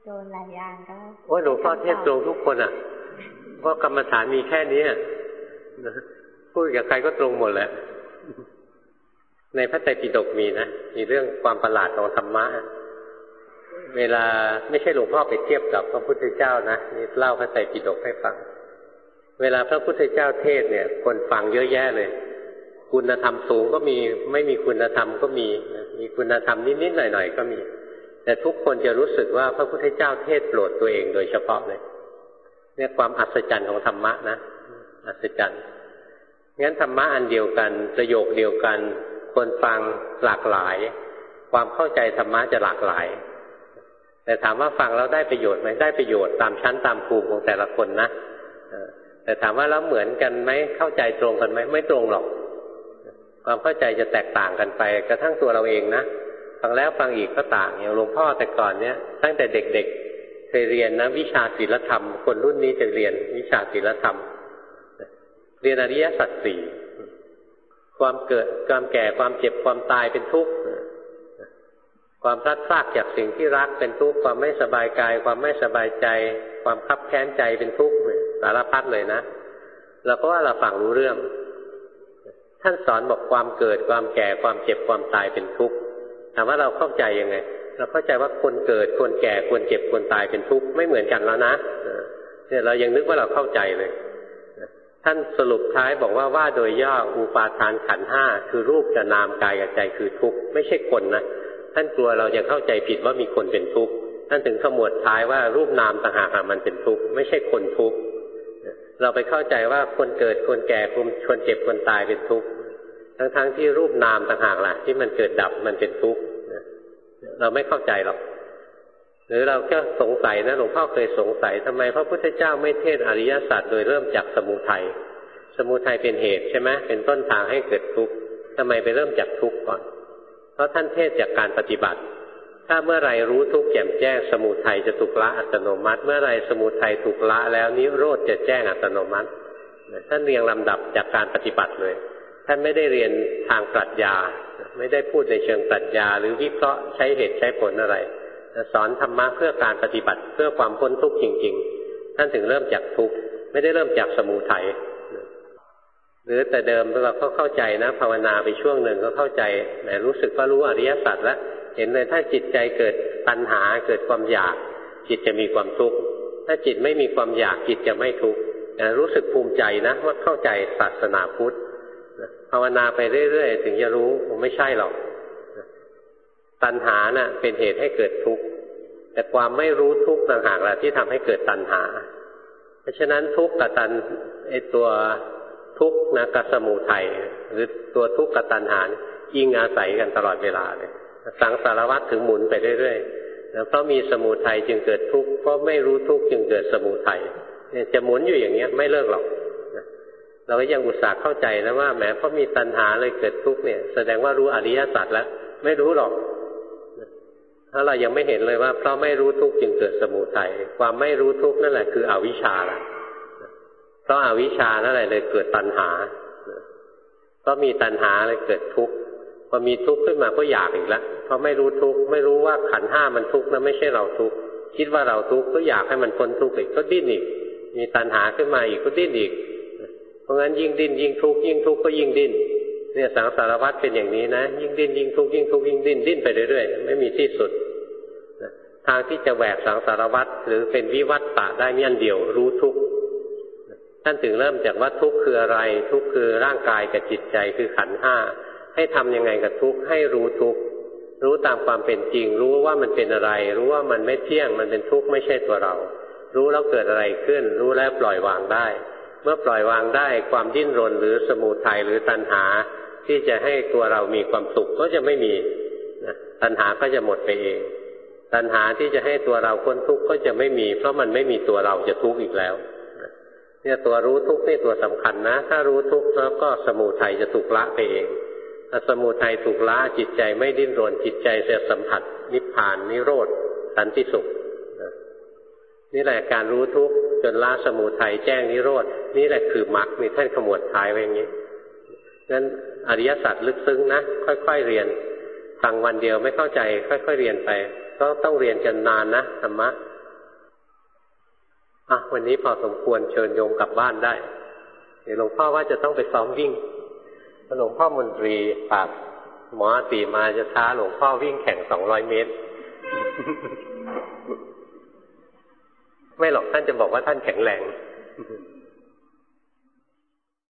โดนหลายอย่างก็โอ้ยหลวงพ่อเทศตรงทุกคนอ่ะเพราะกรรมฐานมีแค่นี้พูดกับใครก็ตรงหมดแหละในพระไตรปิฎกมีนะมีเรื่องความประหลาดของธรรมะเวลาไม่ใช่หลวงพ่อไปเทียบกับพระพุทธเจ้านะนี่เล่าพระไตรปิฎกให้ฟังเวลาพระพุทธเจ้าเทศเนี่ยคนฟังเยอะแยะเลยคุณธรรมสูงก็มีไม่มีคุณธรรมก็มีคุณธรรมนิดๆหน่อยๆก็มีแต่ทุกคนจะรู้สึกว่าพระพุทธเจ้าเทศโปรดตัวเองโดยเฉพาะเลยเนี่ยความอัศจรรย์ของธรรมะนะอัศจรรย์งั้นธรรมะอันเดียวกันประโยคเดียวกันคนฟังหลากหลายความเข้าใจธรรมะจะหลากหลายแต่ถามว่าฟังแล้วได้ประโยชน์ไหมได้ประโยชน์ตามชั้นตามภูมิของแต่ละคนนะแต่ถามว่าแล้วเหมือนกันไหมเข้าใจตรงกันไหมไม่ตรงหรอกความเข้าใจจะแตกต่างกันไปกระทั่งตัวเราเองนะฟังแล้วฟังอีกก็ต่างอย่างหลวงพ่อแต่ก่อนเนี้ยตั้งแต่เด็กๆเคยเรียนนะวิชาศีลธรรมคนรุ่นนี้จะเรียนวิชาศีลธรรมเรียนอริยสัจสี่ความเกิดความแก่ความเจ็บความตายเป็นทุกข์ความพลัดพรากจากสิ่งที่รักเป็นทุกข์ความไม่สบายกายความไม่สบายใจความคับแค้นใจเป็นทุกข์สารพัดเลยนะเราก็ว่าเราฟังรู้เรื่องท่านสอนบอกความเกิดความแก่ความเจ็บความตายเป็นทุกข์ถามว่าเราเข้าใจยังไงเราเข้าใจว่าคนเกิดคนแก่คนเจ็บคนตายเป็นทุกข์ไม่เหมือนกันแล้วนะเนี่ยเรายังนึกว่าเราเข้าใจเลยท่านสรุปท้ายบอกว่าโดยย่ออุปาทานขันธ์ห้าคือรูปกับนามกายกับใจคือทุกข์ไม่ใช่คนนะท่านกลัวเราจะเข้าใจผิดว่ามีคนเป็นทุกข์ท่านถึงขมวดท้ายว่ารูปนามต่างหากมันเป็นทุกข์ไม่ใช่คนทุกข์เราไปเข้าใจว่าคนเกิดคนแก่คนเจ็บคนตายเป็นทุกข์ทั้งที่รูปนามต่างหากล่ะที่มันเกิดดับมันเป็นทุกข์เราไม่เข้าใจหรอกหรือเราก็สงสัยนะหลวงพ่อเคยสงสัยทำไมพระพุทธเจ้าไม่เทศอริยสัจโดยเริ่มจากสมุทัยเป็นเหตุใช่ไหมเป็นต้นทางให้เกิดทุกข์ทำไมไปเริ่มจากทุกข์ก่อนเพราะท่านเทศจากการปฏิบัติถ้าเมื่อไรรู้ทุกข์แจ่มแจ้งสมุทัยจะถูกละอัตโนมัติเมื่อไรสมุทัยถูกละแล้วนิโรธจะแจ้งอัตโนมัติท่านเรียงลำดับจากการปฏิบัติเลยท่านไม่ได้เรียนทางปรัชญาไม่ได้พูดในเชิงปรัชญาหรือวิเคราะห์ใช้เหตุใช้ผลอะไรสอนธรรมะเพื่อการปฏิบัติเพื่อความพ้นทุกข์จริงๆท่านถึงเริ่มจากทุกข์ไม่ได้เริ่มจากสมุทัยหรือแต่เดิมเราก็เข้าใจนะภาวนาไปช่วงหนึ่งก็เข้าใจแหมรู้สึกว่ารู้อริยสัจแล้วเห็นเลยถ้าจิตใจเกิดตัณหาเกิดความอยากจิตจะมีความทุกข์ถ้าจิตไม่มีความอยากจิตจะไม่ทุกข์รู้สึกภูมิใจนะว่าเข้าใจศาสนาพุทธภาวนาไปเรื่อยๆถึงจะรู้ไม่ใช่หรอกตัณหาน่ะเป็นเหตุให้เกิดทุกข์แต่ความไม่รู้ทุกข์ต่างหากแหละที่ทำให้เกิดตัณหาเพราะฉะนั้นทุกข์กับตัวทุกข์นะกับสมุทัยหรือตัวทุกข์กับตัณหาอิงอาศัยกันตลอดเวลาเลยสังสารวัฏถึงหมุนไปเรื่อยๆเพราะมีสมุทัยจึงเกิดทุกข์เพราะไม่รู้ทุกข์จึงเกิดสมุทัยเนี่ยจะหมุนอยู่อย่างเงี้ยไม่เลิกหรอกเราก็ยังอุตส่าห์เข้าใจนะว่าแหมเพราะมีตัณหาเลยเกิดทุกข์เนี่ยแสดงว่ารู้อริยสัจแล้วไม่รู้หรอกถ้าเรายังไม่เห็นเลยว่าเพราะไม่รู้ทุกข์จึงเกิดสมุทัยความไม่รู้ทุกข์นั่นแหละคืออวิชชาล่ะเพราะอวิชชานั่นแหละเลยเกิดตัณหาเพราะมีตัณหาเลยเกิดทุกข์พอมีทุกข์ขึ้นมาก็อยากอีกแล้วเพราะไม่รู้ทุกข์ไม่รู้ว่าขันธ์ห้ามันทุกข์นะไม่ใช่เราทุกข์คิดว่าเราทุกข์ก็อยากให้มันพ้นทุกข์อีกก็ดิ้นอีกมีตัณหาขึ้นมาอีกก็ดิ้นอีกเพราะงั้นยิ่งดิ้นยิ่งทุกข์ยิ่งทุกข์ก็ยิ่งดิ้นเนี่ยสังสารวัฏเป็นอย่างนี้นะยิ่งดิ้นยิ่งทุกข์ยิ่งทุกข์ยิ่งดิ้นไปเรื่อยๆไม่มีที่สุดทางที่จะแหวกสังสารวัฏหรือเป็นวิวัฏฏะได้มีอันเดียวรู้ทุกข์ท่านถึงเริ่มจากว่าทุกข์คืออะไรทุกข์คือร่างกายกับจิตใจคือขันธ์ห้าให้ทำยังไงกับทุกข์ให้รู้ทุกข์รู้ตามความเป็นจริงรู้ว่ามันเป็นอะไรรู้ว่ามันไม่เที่ยงมันเป็นทุกข์ไม่ใช่ตัวเรารู้แล้วเกิดอะไรขึ้นรู้แล้วปล่อยวางได้เมื่อปล่อยวางได้ความดิ้นรนหรือสมุทัยหรือตัณหาที่จะให้ตัวเรามีความสุขก็จะไม่มีนะตัณหาก็จะหมดไปเองตัณหาที่จะให้ตัวเราพ้นทุกข์ก็จะไม่มีเพราะมันไม่มีตัวเราจะทุกข์อีกแล้วเนี่ยตัวรู้ทุกข์นี่ตัวสำคัญนะถ้ารู้ทุกข์แล้วก็สมุทัยจะถูกละไปเองถ้าสมุทัยถูกละจิตใจไม่ดิ้นรนจิตใจจะสัมผัสนิพพานนิโรธสันติสุขนี่แหละการรู้ทุกข์จนละสมุทัยแจ้งนิโรธนี่แหละคือมรรคมีท่านขมวดท้ายไว้อย่างนี้งั้นอริยสัจลึกซึ้งนะค่อยๆเรียนฟังวันเดียวไม่เข้าใจค่อยๆเรียนไปก็ต้องเรียนกันนานนะธรรมะวันนี้พอสมควรเชิญโยมกลับบ้านได้เดี๋ยวหลวงพ่อว่าจะต้องไปซ้อมวิ่งหลวงพ่อมนตรีฝากหมออาตีมาจะท้าหลวงพ่อวิ่งแข่ง200 เมตร ไม่หรอกท่านจะบอกว่าท่านแข็งแรง